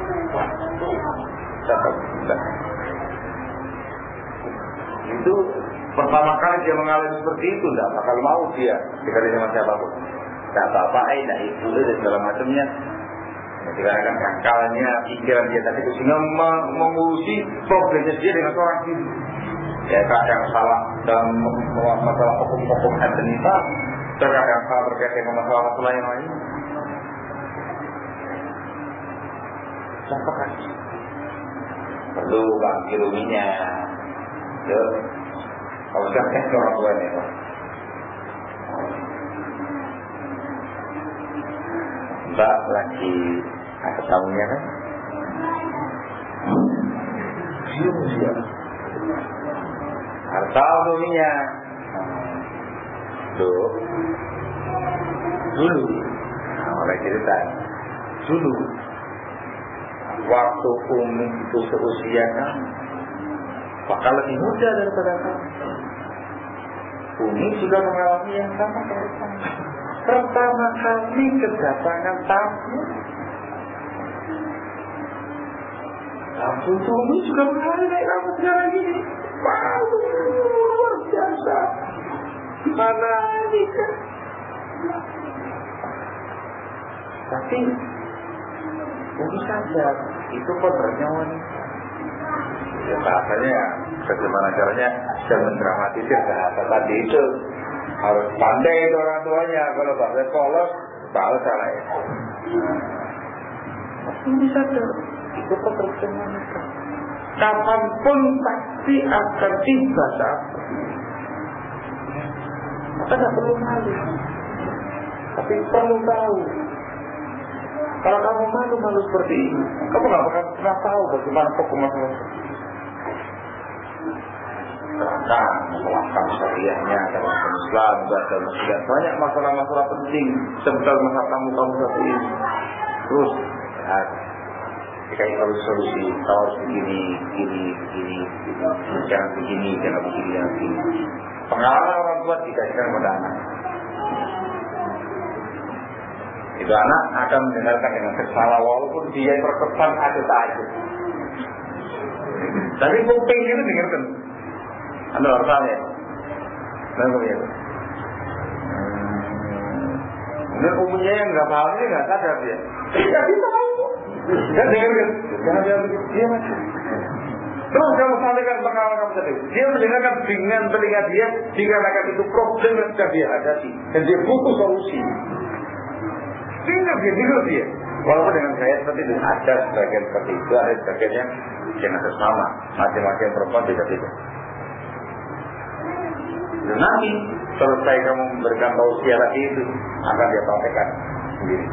Itu pertama kali dia mengalami seperti itu, tidak bakal mau dia dikali sama siapapun. Tidak apa-apa, eh, tidak itu dan segala macamnya. Dikarenakan akalnya, pikiran dia tadi sehingga mengurusi problemnya dia dengan seorang diri. Ya kadang salah dalam masalah pokok-pokok dan nifas, terkadang salah berkait dengan masalah-masalah yang lain. Siapa kasih? Perlu bangkit ruminya. Ya, kalau sudah tes orang tuanya, Pak. Mbak lagi ada tamunya kan? Siapa dia? Harta dunia. Tuh, dulu, nah, oleh cerita, dulu waktu Umi itu seusia kan, bakal lebih muda daripada kamu. Umi juga mengalami yang sama kayak kamu. Pertama kali kedatangan tamu, tamu Umi juga mengalami kayak kamu sekarang ini. Wow, luar biasa. Mana ini kan? Tapi Umi sadar itu kodratnya wanita. Ya bahasanya bagaimana caranya jangan mendramatisir bahasa tadi itu. Harus pandai itu orang tuanya. Kalau bahasa polos, bahasa salah ya. Umi sadar itu kodratnya wanita. Kapanpun pasti akan tiba saat maka tidak perlu malu, tapi perlu tahu. Kalau kamu malu-malu seperti ini, kamu nggak bakal pernah tahu bagaimana pokok masalah. Terangkan masalah syariahnya dalam Islam, dalam Islam banyak masalah-masalah penting seputar masalah kamu kamu seperti ini. Terus, ya, dikasih solusi, kau harus begini, begini, begini, begini, jangan begini, jangan begini, jangan begini. Pengalaman orang tua dikasihkan kepada anak. Itu anak akan mendengarkan dengan seksama walaupun dia terkesan ada takut. Tapi kuping itu dengarkan. Anda harus tahu ya. Kenapa ya? Dan umumnya yang nggak paham ini nggak sadar dia. Nggak bisa tahu. Kan dengar kan? Karena dia dia masih. Terus kamu sampaikan pengalaman kamu tadi. Dia mendengarkan dengan telinga dia, dikarenakan itu problem yang sudah dia hadapi dan dia butuh solusi. Dengar dia, dengar dia. Walaupun dengan saya seperti itu ada sebagian seperti itu, ada sebagian yang jangan sama. Masing-masing perempuan beda-beda. Dan nanti selesai kamu memberikan tausiah lagi itu akan dia sampaikan sendiri.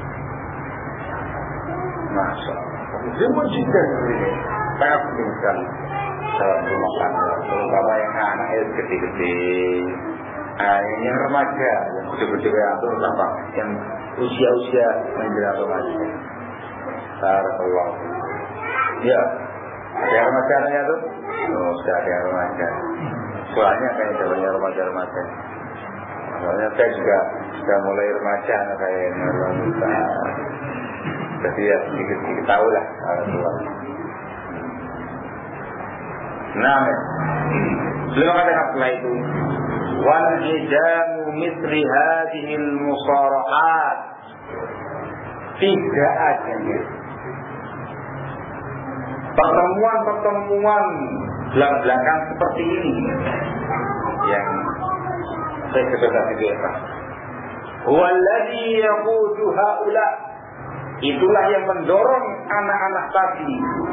Masya Allah. Dia mencintai sendiri. Sangat penting sekali dalam rumah tangga, terutama yang anaknya gede-gede, nah, yang remaja, yang gede-gede kayak itu sama, yang usia-usia menjelang remaja. Barakallah. Ya, ada yang remaja anaknya tuh? Oh, sudah ada yang remaja. Soalnya kayak jawabannya remaja-remaja. Soalnya saya juga sudah mulai remaja anak saya yang remaja. Jadi ya sedikit-sedikit tahu lah Alhamdulillah. Nah, beliau katakan setelah itu, wal hijamu misli hadhil musarahat, tidak ada pertemuan-pertemuan belak-belakan seperti ini yang saya sebutkan itu apa? Walladhi yaqudu haula, itulah yang mendorong anak-anak tadi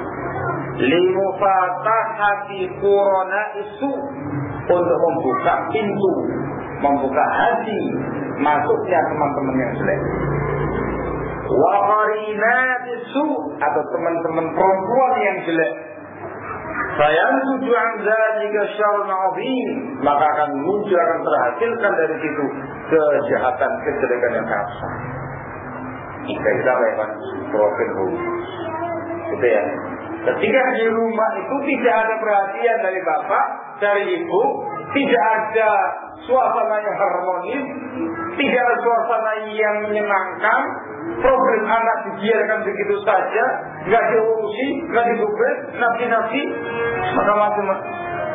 limufatahati qurana isu, untuk membuka pintu, membuka hati masuknya teman-teman yang jelek. Wa qarinat isu, atau teman-teman perempuan yang jelek. Fayansuju an dzalika syarrun 'adzim, maka akan muncul, akan terhasilkan dari situ kejahatan, kejelekan yang sangat besar. Jika kita lakukan broken home, gitu ya. Ketika di rumah itu tidak ada perhatian dari bapak, dari ibu, tidak ada suasana yang harmonis, tidak ada suasana yang menyenangkan, problem anak dibiarkan begitu saja, nggak diurusi, nggak digubris, nabi-nabi, maka macam-macam.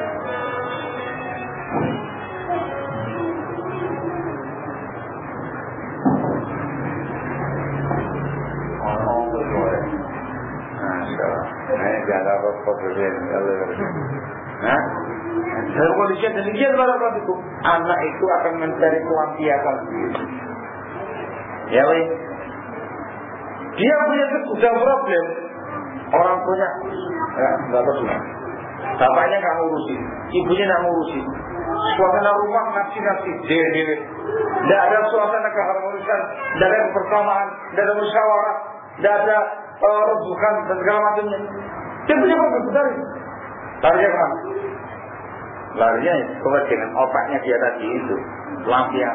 Jangan apa-apa nah, dalam kondisi yang demikian barakallahu fikum, anak itu akan mencari pelampiasan sendiri. Ya weh, dia punya sudah problem, orang punya nggak nggak peduli, bapaknya nggak ngurusin, ibunya nggak ngurusin, suasana rumah nafsi-nafsi, dewe-dewe, tidak ada suasana keharmonisan, tidak ada kebersamaan, tidak ada musyawarah, tidak ada uh, rebukan dan segala macamnya. Dia punya problem besar. Larinya kemana? Larinya kepada dengan otaknya dia tadi itu, lampian.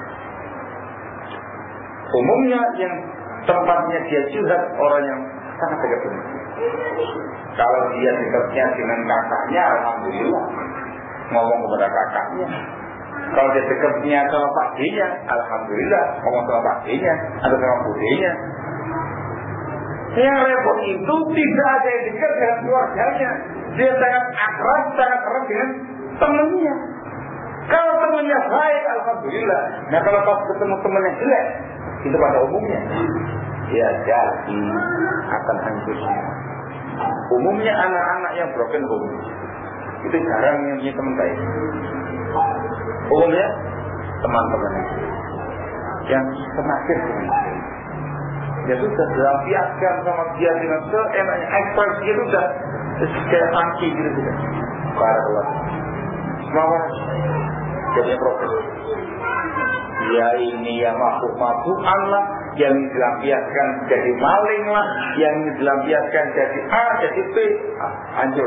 Umumnya yang tempatnya dia curhat orang yang sangat dekat dengan dia. Kalau dia dekatnya dengan kakaknya, alhamdulillah, ngomong kepada kakaknya. Kalau dia dekatnya sama Pak D-nya, alhamdulillah, ngomong sama Pak D-nya atau sama Bu D-nya. Yang repot itu tidak ada yang dekat dengan keluarganya. Dia sangat akrab, sangat erat dengan temannya. Kalau temannya baik, alhamdulillah. Nah kalau pas ketemu teman yang jelek, itu pada umumnya ya jadi akan hancur semua. Umumnya anak-anak yang broken home itu jarang yang punya teman baik. Umumnya teman-teman yang semakin semakin ya sudah dilampiaskan sama dia dengan seenaknya, ekspresi itu sudah kayak tangki gitu sudah. Barakallah. Semua jadi problem. Ya ini yang mabuk-mabukan lah, yang dilampiaskan jadi maling lah, yang dilampiaskan jadi A, jadi B, ah, hancur.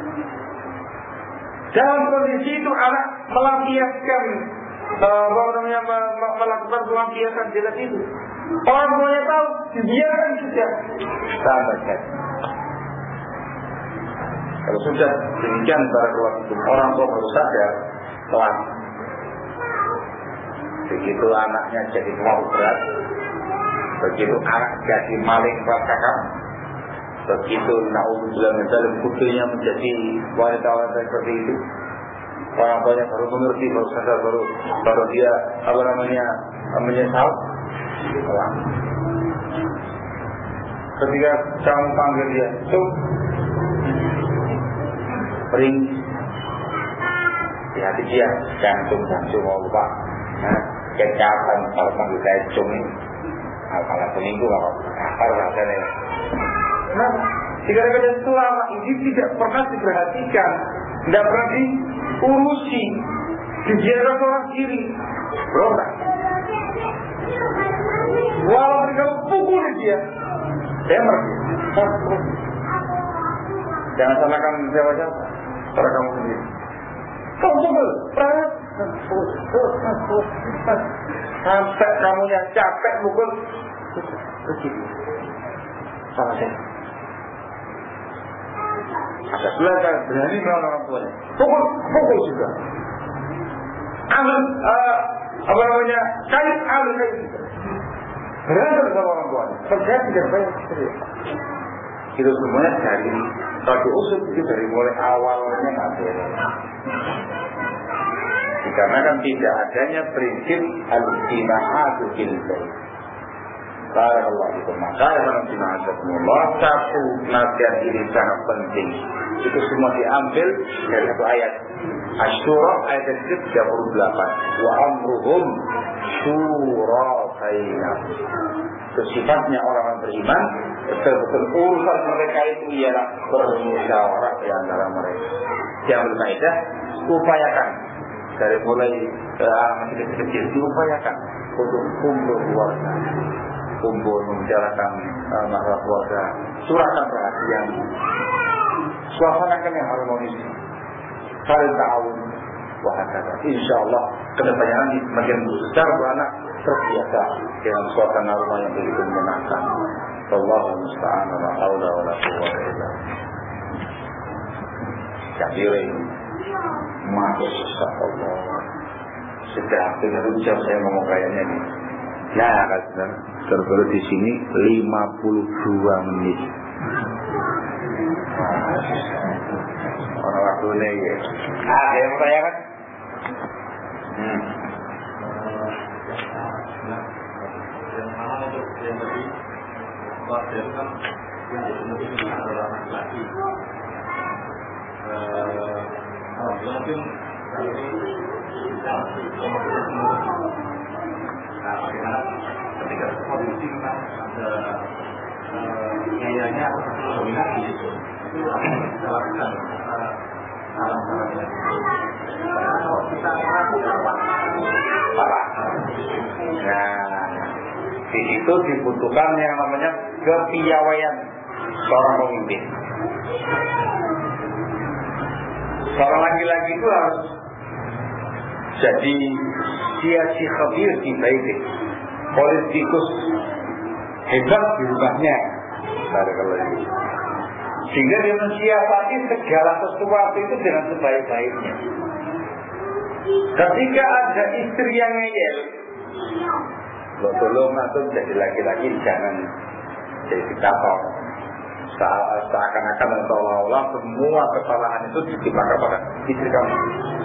Dalam kondisi itu anak melampiaskan uh, apa namanya melakukan pelampiasan jelas itu. Orang tuanya tahu, dibiarkan sudah. Sampai kan. Kalau sudah demikian barakallah itu orang tua baru sadar, telah. Begitu anaknya jadi mau berat, begitu anak jadi maling kakak, begitu naudzubillah min dzalik putrinya menjadi wanita-wanita seperti itu, orang tuanya baru mengerti, baru sadar, baru baru dia apa namanya menyesal. Pelan. Ketika kamu panggil dia, tuh, bering, di hati dia, jantung jantung mau lupa, nah, kecapan kalau panggil saya cung ini, nah, kalau seminggu kalau akar rasanya. Nah, gara-gara selama ini tidak pernah diperhatikan, tidak pernah diurusi, dibiarkan orang kiri, berontak. Walau mereka pukul dia, temer. Jangan salahkan siapa-siapa, pada kamu sendiri. Kamu pukul, perat, sampai kamu yang capek pukul, begitu. Sama saya. Ada belajar berani melawan orang tuanya. Pukul, pukul juga. Ambil, uh, apa namanya, kait, ambil kait juga. Berani sama orang tuanya. Saya tidak banyak serius. Itu semuanya dari satu usul itu dari mulai awalnya materi. Dikarenakan tidak adanya prinsip al-istima'atu bil-baik. Barakallahu fikum. Maka Allah satu nasihat ini sangat penting. Itu semua diambil dari satu ayat Asy-Syura ayat tiga puluh delapan. Wa amruhum syura bainahum. Sifatnya orang-orang beriman, betul-betul urusan mereka itu ialah bermusyawarah di antara mereka. Yang berkaidah, upayakan dari mulai uh, masih kecil-kecil diupayakan untuk kumpul keluarga, kumpul membicarakan uh, masalah keluarga, curahkan perhatian, suasanakan yang harmonis, saling ta'awun, wahakata. Insya Allah kedepannya nanti semakin besar anak terbiasa dengan suasana rumah yang begitu menyenangkan. Wallahu musta'an wa la haula wa la quwwata illa billah. Kabirin Masya Allah. Sejak dengan ucap saya ngomong kayaknya nih. Nah, kan terbaru di sini lima puluh dua menit. Orang waktunya ya. Ah, ada yang mau tanya kan? Hmm. Yang mana untuk yang tadi pelajaran yang dimiliki adalah laki-laki. Mungkin kali ini bisa nah, bagaimana ketika kondisi memang ada biayanya dominasi itu akan kita lakukan salam-salamnya. Kalau kita melakukan parah. Nah, di situ dibutuhkan yang namanya kepiawaian seorang pemimpin. Seorang laki-laki itu harus jadi dia si khabir di baik, politikus hebat di rumahnya, sehingga dia mensiasati segala sesuatu itu dengan sebaik-baiknya. Ketika ada istri yang ngeyel, lo tolong atau jadi laki-laki jangan jadi diktator. Seakan-akan seolah-olah semua kesalahan itu ditimpakan pada istri kamu.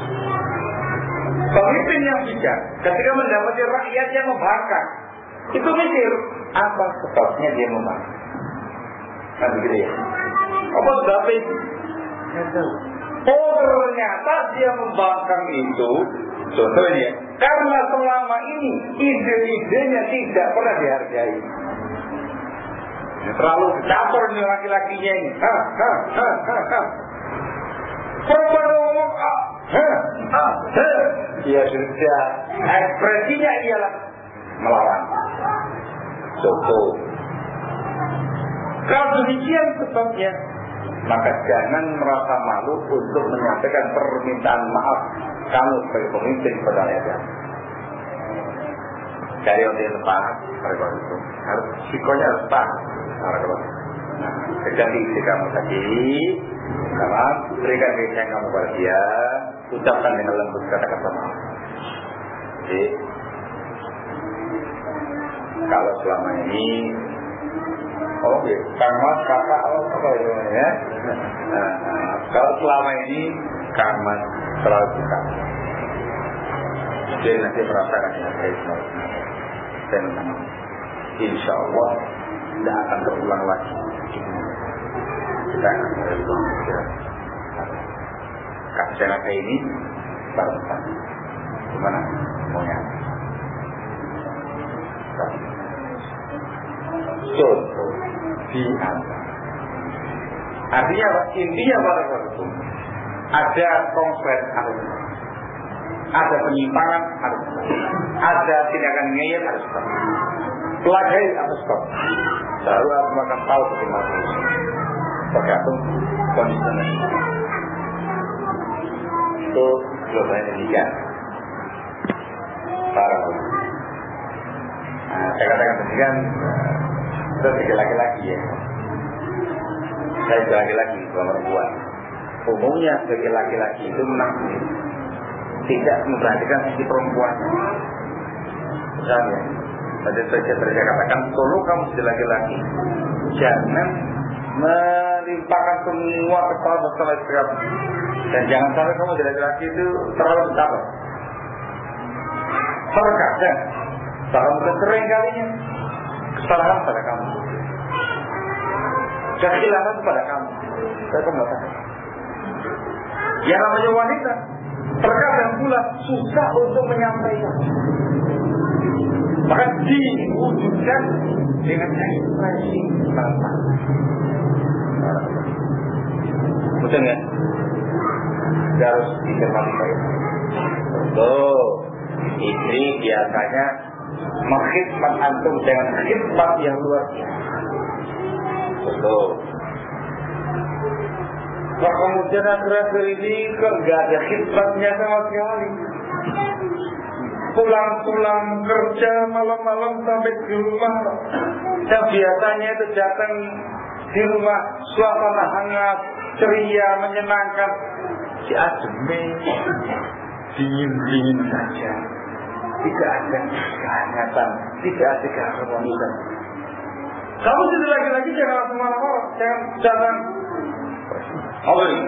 Pemimpin yang bijak ketika mendapati rakyat yang membangkang, itu mikir apa sebabnya dia membangkang. Kan begitu ya? Apa sebabnya itu? Oh, ternyata dia membangkang itu, contohnya, karena selama ini ide-idenya tidak pernah dihargai. Terlalu campur nih laki-lakinya ini. Ha, ha, ha, ha, ha. Perempuan ngomong, ha, ha, ha, ha. Ya sudah, ekspresinya ialah melawan. Contoh. Kalau demikian sebabnya, maka jangan merasa malu untuk menyampaikan permintaan maaf kamu sebagai pemimpin kepada rakyat. Cari orang yang tepat, mereka itu harus sikonya harus tepat. Nah, kecuali istri kamu tadi, kamu berikan kasih kamu kepada dia, ucapkan dengan lembut kata-kata maaf. Jadi, kalau selama ini oh ya, Kang Mas kakak apa itu ya? Nah, kalau selama ini Kang Mas terlalu suka, jadi nanti merasakan dengan baik dan insya Allah tidak akan terulang lagi. Kita akan berulang. Kajian kayak ini baru gimana maunya? Contoh di antara. Artinya apa? Intinya pada waktu ada konsep harus, ada penyimpangan harus, ada tindakan ngeyel harus stop, pelajari harus stop. Selalu aku akan tahu bagaimana tergantung kondisinya. Itu jawabannya demikian. Para nah, saya katakan demikian. Itu sebagai laki-laki ya. Saya sebagai laki-laki bukan perempuan. Umumnya sebagai laki-laki itu memang tidak memperhatikan sisi perempuan. Misalnya, tadi saya katakan, tolong kamu jadi laki-laki, jangan melimpahkan semua kesalahan masalah istri kamu, dan jangan sampai kamu jadi laki-laki itu terlalu besar. Terkadang, bahkan mungkin sering kalinya kesalahan pada kamu, kehilangan pada kamu. Saya kembali. Yang namanya wanita terkadang pula susah untuk menyampaikan, maka diwujudkan dengan ekspresi tanpa. Betul nggak? Tidak harus dicermati baik. Betul. Istri biasanya mengkhidmat antum dengan khidmat yang luar biasa. Betul. Nah, kemudian akhir-akhir ini kok nggak ada khidmatnya sama sekali. Pulang-pulang kerja malam-malam sampai di rumah. Dan biasanya itu datang di rumah suasana hangat, ceria, menyenangkan. Si ademe dingin-dingin saja. Tidak ada kehangatan, tidak ada keharmonisan. Kamu jadi laki-laki jangan langsung marah-marah, jangan jangan. Apa ini?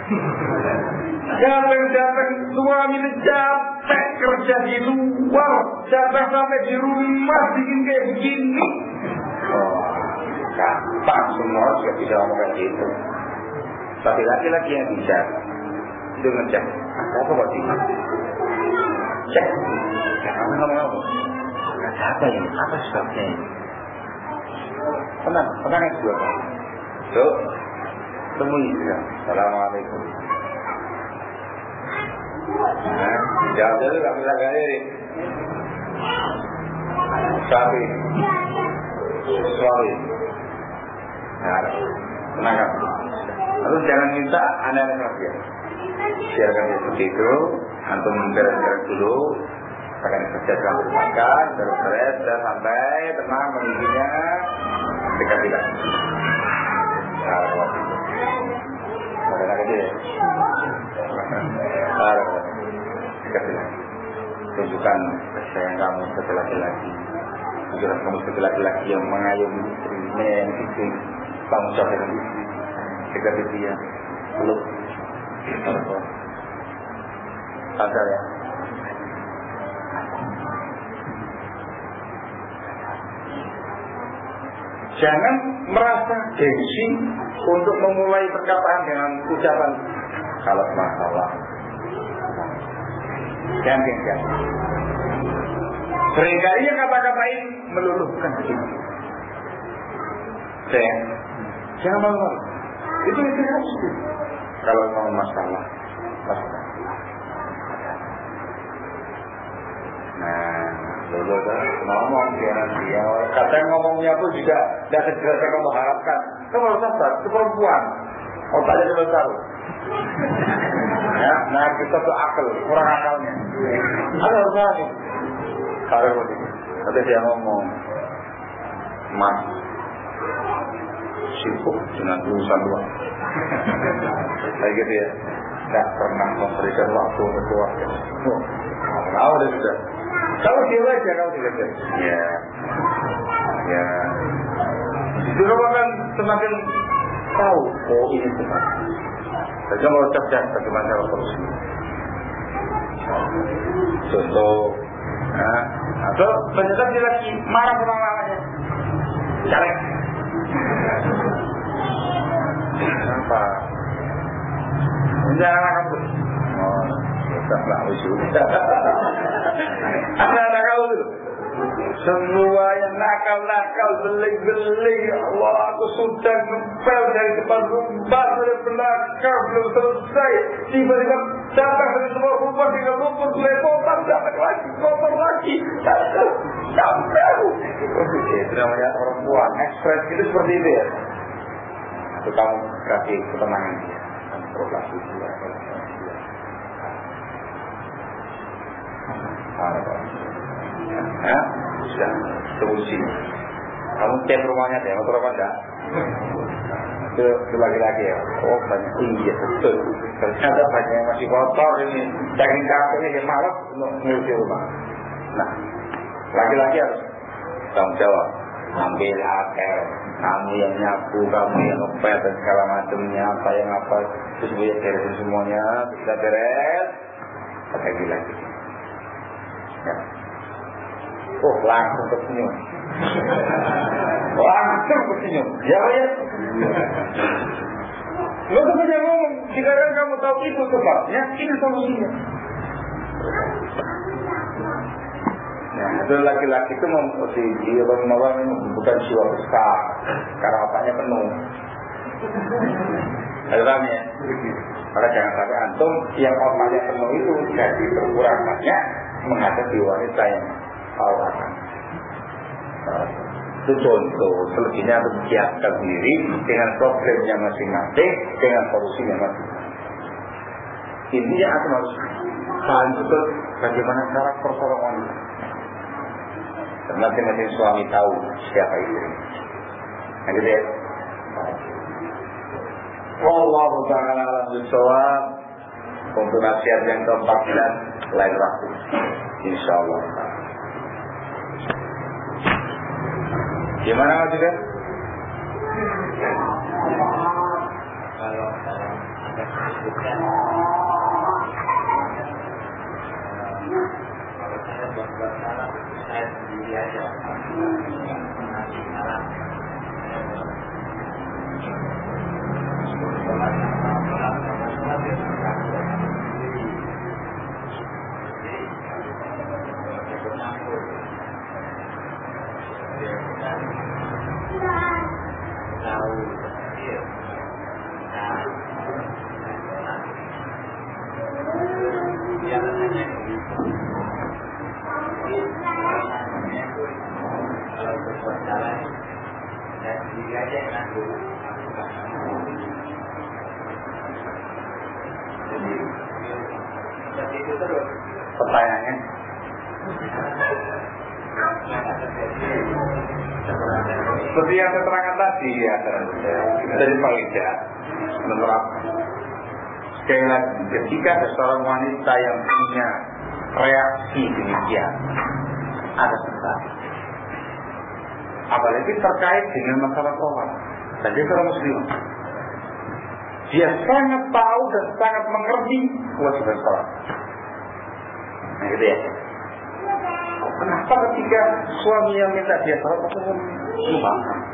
Jangan datang suami itu capek kerja di luar, datang sampai di rumah bikin kayak begini. Oh, gampang semua juga bisa ngomong kayak gitu. Tapi laki-laki yang bisa itu ngecek. Ada apa kok sih? Cek. Kamu ngomong-ngomong. Ada apa ini? Apa sebabnya ini? Tenang, tenang ya juga. So, temui juga. Assalamualaikum. Nah, jawab dulu gak bisa gaya. Suami. Suami. Nah, tenang kan? Lalu jangan minta aneh-aneh lagi ya. Biarkan dia seperti itu. Antum beres-beres dulu. Akan kerjakan bermakan, beres-beres, dan santai, tenang, mengizinnya. Dekat tidak. Nah, waktu itu. Mana lagi dia? Nah, dekat tidak. Tunjukkan kesayang kamu sebagai laki-laki. Tunjukkan kamu sebagai laki-laki yang mengayomi istrinya, yang istri. Tanggung jawab dengan istri. Dekat dia. Peluk. Terus. Sadar ya. Jangan merasa gengsi untuk memulai perkataan dengan ucapan kalau masalah. Jangan gengsi. Seringkali kata-kata ini meluluhkan hati. Jangan malu-malu. Itu itu harus. Kalau mau masalah, masalah. Nah, dulu kan ngomong dia nanti ya. Kadang ngomongnya pun juga tidak segera yang kamu harapkan. Kamu harus sabar, itu perempuan. Otaknya juga tahu. Ya, nah kita tuh akal, kurang akalnya. Ada harus lagi. Kalau begitu, nanti dia ngomong, Mas, sibuk dengan urusan luar. Kayak gitu ya. Tidak pernah memberikan waktu untuk keluarga. Oh, tahu dia sudah. Kalau dia aja kalau dia aja. Ya, ya. Itu kan semakin tahu. Oh ini benar. Saja mau cerdas bagaimana cara terus. Contoh, nah, atau ternyata dia lagi marah sama mamanya. apa? Enggak anak kamu. Oh, sudah lah sudah. Anak-anak kamu tuh. Semua yang nakal-nakal, beling-beling, ya Allah, aku sudah ngepel dari depan rumah, dari belakang, belum selesai. Tiba-tiba datang dari semua rumah dengan rumput, lepotan, datang lagi, kotor lagi, datang, sampai aku. Itu namanya perempuan, ekspres itu seperti itu ya. Itu kamu kasih ketenangan dia, kontrolasi dia. Ya, sudah solusi. Kamu cek rumahnya deh, motor apa enggak? Itu, itu lagi-lagi ya. Oh banyak, iya betul. Ternyata banyak yang masih kotor ini. Daging kambingnya yang malas untuk ngurusi rumah. Nah, lagi-lagi harus tanggung jawab. Ambil akal, kamu yang nyapu, kamu yang ngepel dan segala macamnya, apa yang apa, terus gue beresin semuanya, bisa beres, lagi lagi. Ya. Oh langsung tersenyum, langsung tersenyum. Ya ya. Lo tuh punya ngomong, sekarang kamu tahu itu sebabnya, ini solusinya. Nah, itu laki-laki itu mempunyai dia bahwa bukan jiwa besar, karena otaknya penuh. Ada paham ya? Maka jangan sampai antum yang otaknya penuh itu jadi berkurang banyak menghadapi wanita yang awasan. Itu contoh, selebihnya harus siapkan diri dengan problemnya masing-masing, dengan solusinya masing-masing. Intinya antum harus paham betul bagaimana cara pertolongan wanita. Dan masing-masing suami tahu siapa itu. Nah gitu ya. Wallahu ta'ala alam bisawab. Untuk nasihat yang keempat belas lain waktu, insyaallah. Gimana Mas juga? Kalau ada kesibukan, kalau saya buat-buat salah, saya sendiri aja ngasih salah. Sholat sama sholat sama sholat itu sendiri. Jadi itu nanggur. Dia bukan tahu dia. Nah, dia katanya begitu. Kalau berbuat salah, saya sendiri aja yang nanggur. Jadi seperti itu terus. Pertanyaannya seperti yang saya terangkan tadi ya, dari faedah menerapkan. Sekali lagi, ketika ada seorang wanita yang punya reaksi demikian, ada sebab. Apalagi terkait dengan masalah sholat. Dan dia seorang muslim, dia sangat tahu dan sangat mengerti kewajiban sholat. Nah gitu ya. Kenapa ketika suami yang minta dia sholat aku lupa?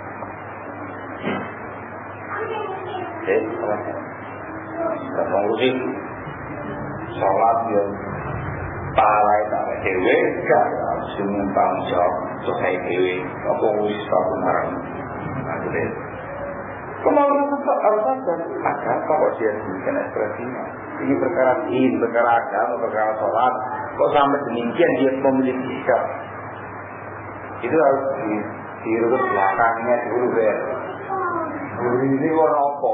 Eh, sholatnya gak mengurusin sholat dia palai tak dewe, gak semua tanggung jawab selesai dewe, apa ngurusin satu marah. Nah gitu ya. Kemaluan tetap harus ada. Ada apa kok dia demikian ekspresinya? Ini perkara din, perkara agama, perkara sholat. Kok sampai demikian dia memiliki sikap? Itu harus di dirurut belakangnya dulu ya. Ini orang apa?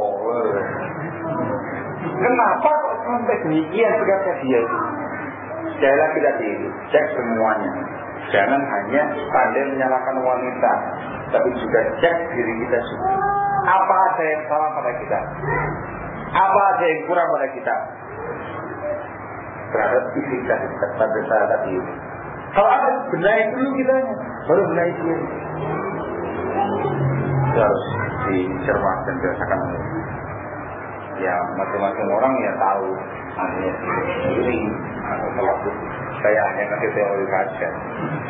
Kenapa kok sampai demikian sikapnya dia? Sekali lagi tadi cek semuanya. Jangan hanya pandai menyalahkan wanita, tapi juga cek diri kita sendiri. Apa ada yang salah pada kita? Apa ada yang kurang pada kita? Terhadap isi kita pada saat tadi. Kalau ada benahi dulu kita, baru benahi dia. Itu harus dicermat dan dirasakan. Ya masing-masing orang ya tahu artinya sendiri. Kalau saya hanya kasih teori saja.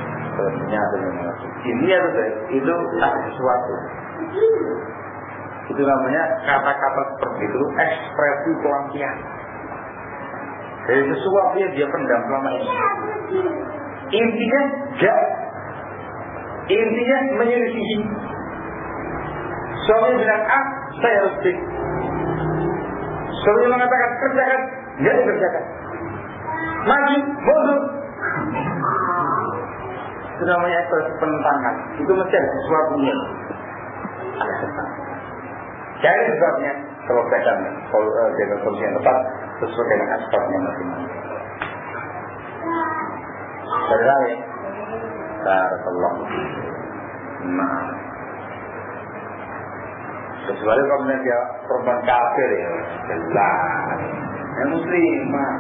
Sebenarnya ada yang mengerti. Ini ada itu ada sesuatu. Itu namanya kata-kata seperti itu ekspresi pelampian dari sesuatu yang dia pendam selama ini. Intinya enggak, intinya menyelisihi. Suami bilang A, saya harus B. Suami mengatakan kerjakan, enggak dikerjakan. Maju, mundur. Itu namanya ekspresi penentangan. Itu mesti ada sesuatunya. Ada sesuatu. Jadi sebabnya selesaikan dengan solusi yang tepat sesuai dengan aspeknya masing-masing. Berdaya, barakallah. Nah, kecuali kalau dia perempuan kafir ya, jelas. Yang muslimah.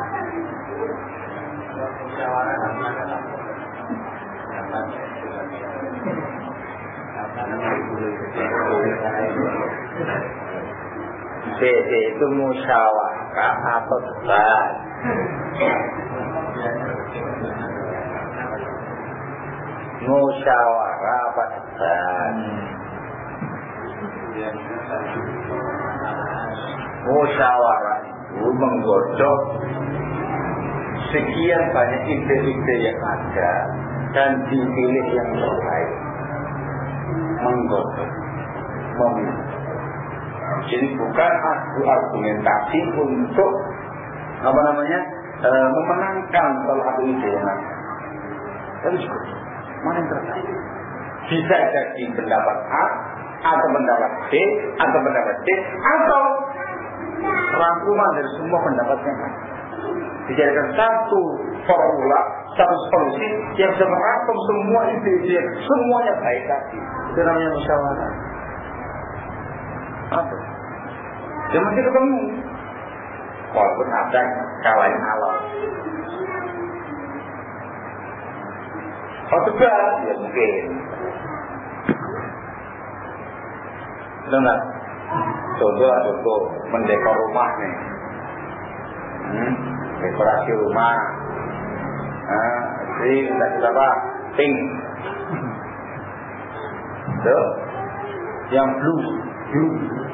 B D itu musyawarah atau debat? Musyawarah apa debat? Musyawarah itu menggodok sekian banyak ide-ide yang ada dan dipilih yang terbaik. Menggodok, memilih. Jadi bukan adu argumentasi untuk apa namanya e, memenangkan salah satu ide yang ada. Tapi juga mana yang terbaik? Bisa jadi pendapat A atau pendapat B atau pendapat C atau rangkuman dari semua pendapat yang ada. Dijadikan satu formula, satu solusi yang bisa merangkum semua ide-ide, semuanya baik tadi. Itu namanya musyawarah. Apa? Dia mesti ketemu. Walaupun ada kalanya alam. Kalau debat, ya mungkin. Dengar. Contoh, contoh mendekor rumah nih. Hmm, dekorasi rumah. Nah, jadi kita apa? Pink. Tuh, yang blue, blue,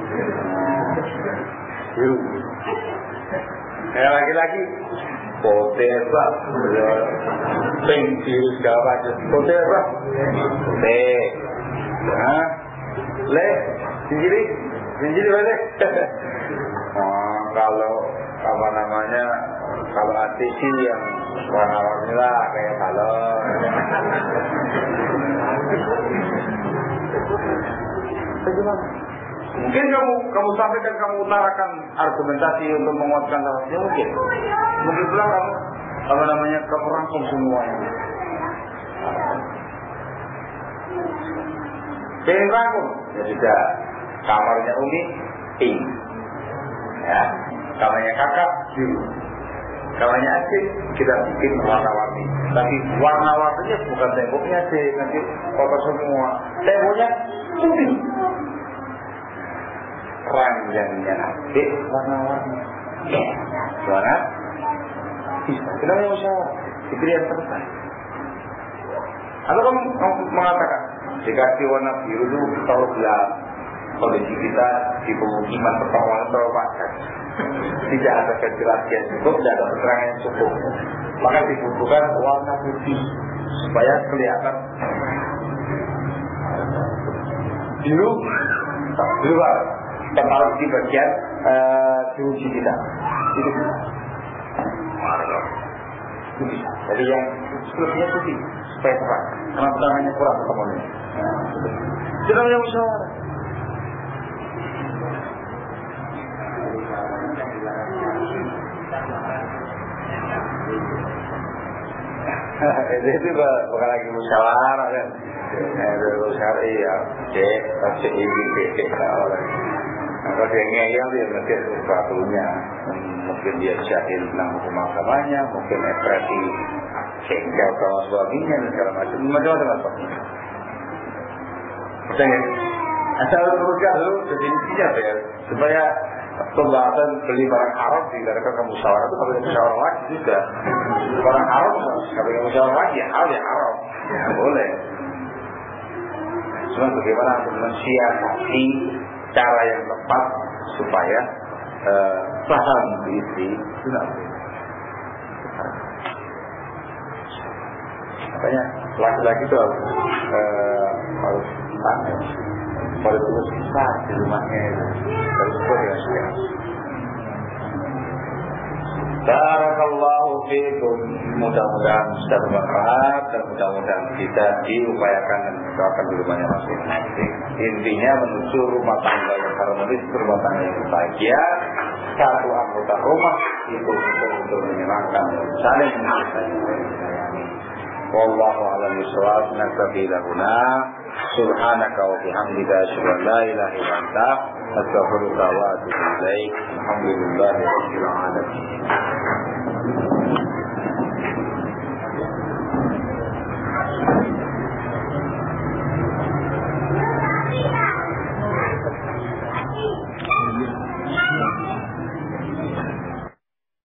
blue. Kayak lagi-lagi, putih apa? Pink, biru segala macam. Putih apa? Putih. Nah, le, sendiri, sendiri boleh. Oh, kalau apa namanya, kalau hati sih yang warna-warni lah kayak balon. Bagaimana? Mungkin kamu kamu sampaikan, kamu utarakan argumentasi untuk menguatkan salahnya mungkin. Mungkin pula kamu apa namanya kamu rangkum semuanya. Pengen rangkum, ya sudah. Kamarnya Umi pink, ya. Kamarnya kakak biru. Kamarnya Asyik kita bikin warna-warni. Tapi warna-warninya bukan temboknya sih, nanti kotor semua. Temboknya putih. Ranjangnya Asyik warna-warni. Warna bisa. Kita yang usah diberi yang terbaik. Atau kamu, kamu mengatakan dikasih warna biru itu terlalu gelap. Kondisi kita di pemukiman pertolongan terlalu padat. Tidak ada ventilasi yang cukup, tidak ada penerangan yang cukup. Maka dibutuhkan warna putih supaya kelihatan biru, biru tertaruh di bagian jeruji kita. Itu bisa. Itu bisa. Jadi yang sebelumnya putih supaya terang. Karena penerangannya kurang ketemunya. Itu namanya musyawarah. Itu bukan lagi musyawarah kan? Itu musyawarah ya, cek, cek ini, cek orang. Kalau dia ngeyel dia mungkin sesuatunya, mungkin dia jahil tentang hukum agamanya, mungkin ekspresi jengkel sama suaminya dan segala macam, macam-macam apa? Percaya? Asal berubah dulu definisinya ya, supaya pembahasan beli barang haram dikatakan ke musyawarah itu kalau musyawarah lagi juga barang haram kalau musyawarah lagi ya hal yang haram ya boleh. Cuma bagaimana untuk mensiasati cara yang tepat supaya uh, paham isi sunat. Makanya laki-laki itu harus uh, harus pakai, harus terus besar di rumahnya itu, harus berhasil. Barakallahu fiikum. Mudah-mudahan sudah bermanfaat dan mudah-mudahan kita diupayakan dan doakan di rumahnya masing-masing. Intinya menuju rumah tangga yang harmonis, rumah tangga yang bahagia. Satu anggota rumah itu untuk menyenangkan, saling menyayangi. Wallahu a'lam bishawab. Naktafi lahuna. Subhanaka wa bihamdika asyhadu an la ilaha illa anta astaghfiruka wa atubu ilaik. Alhamdulillahi rabbil alamin.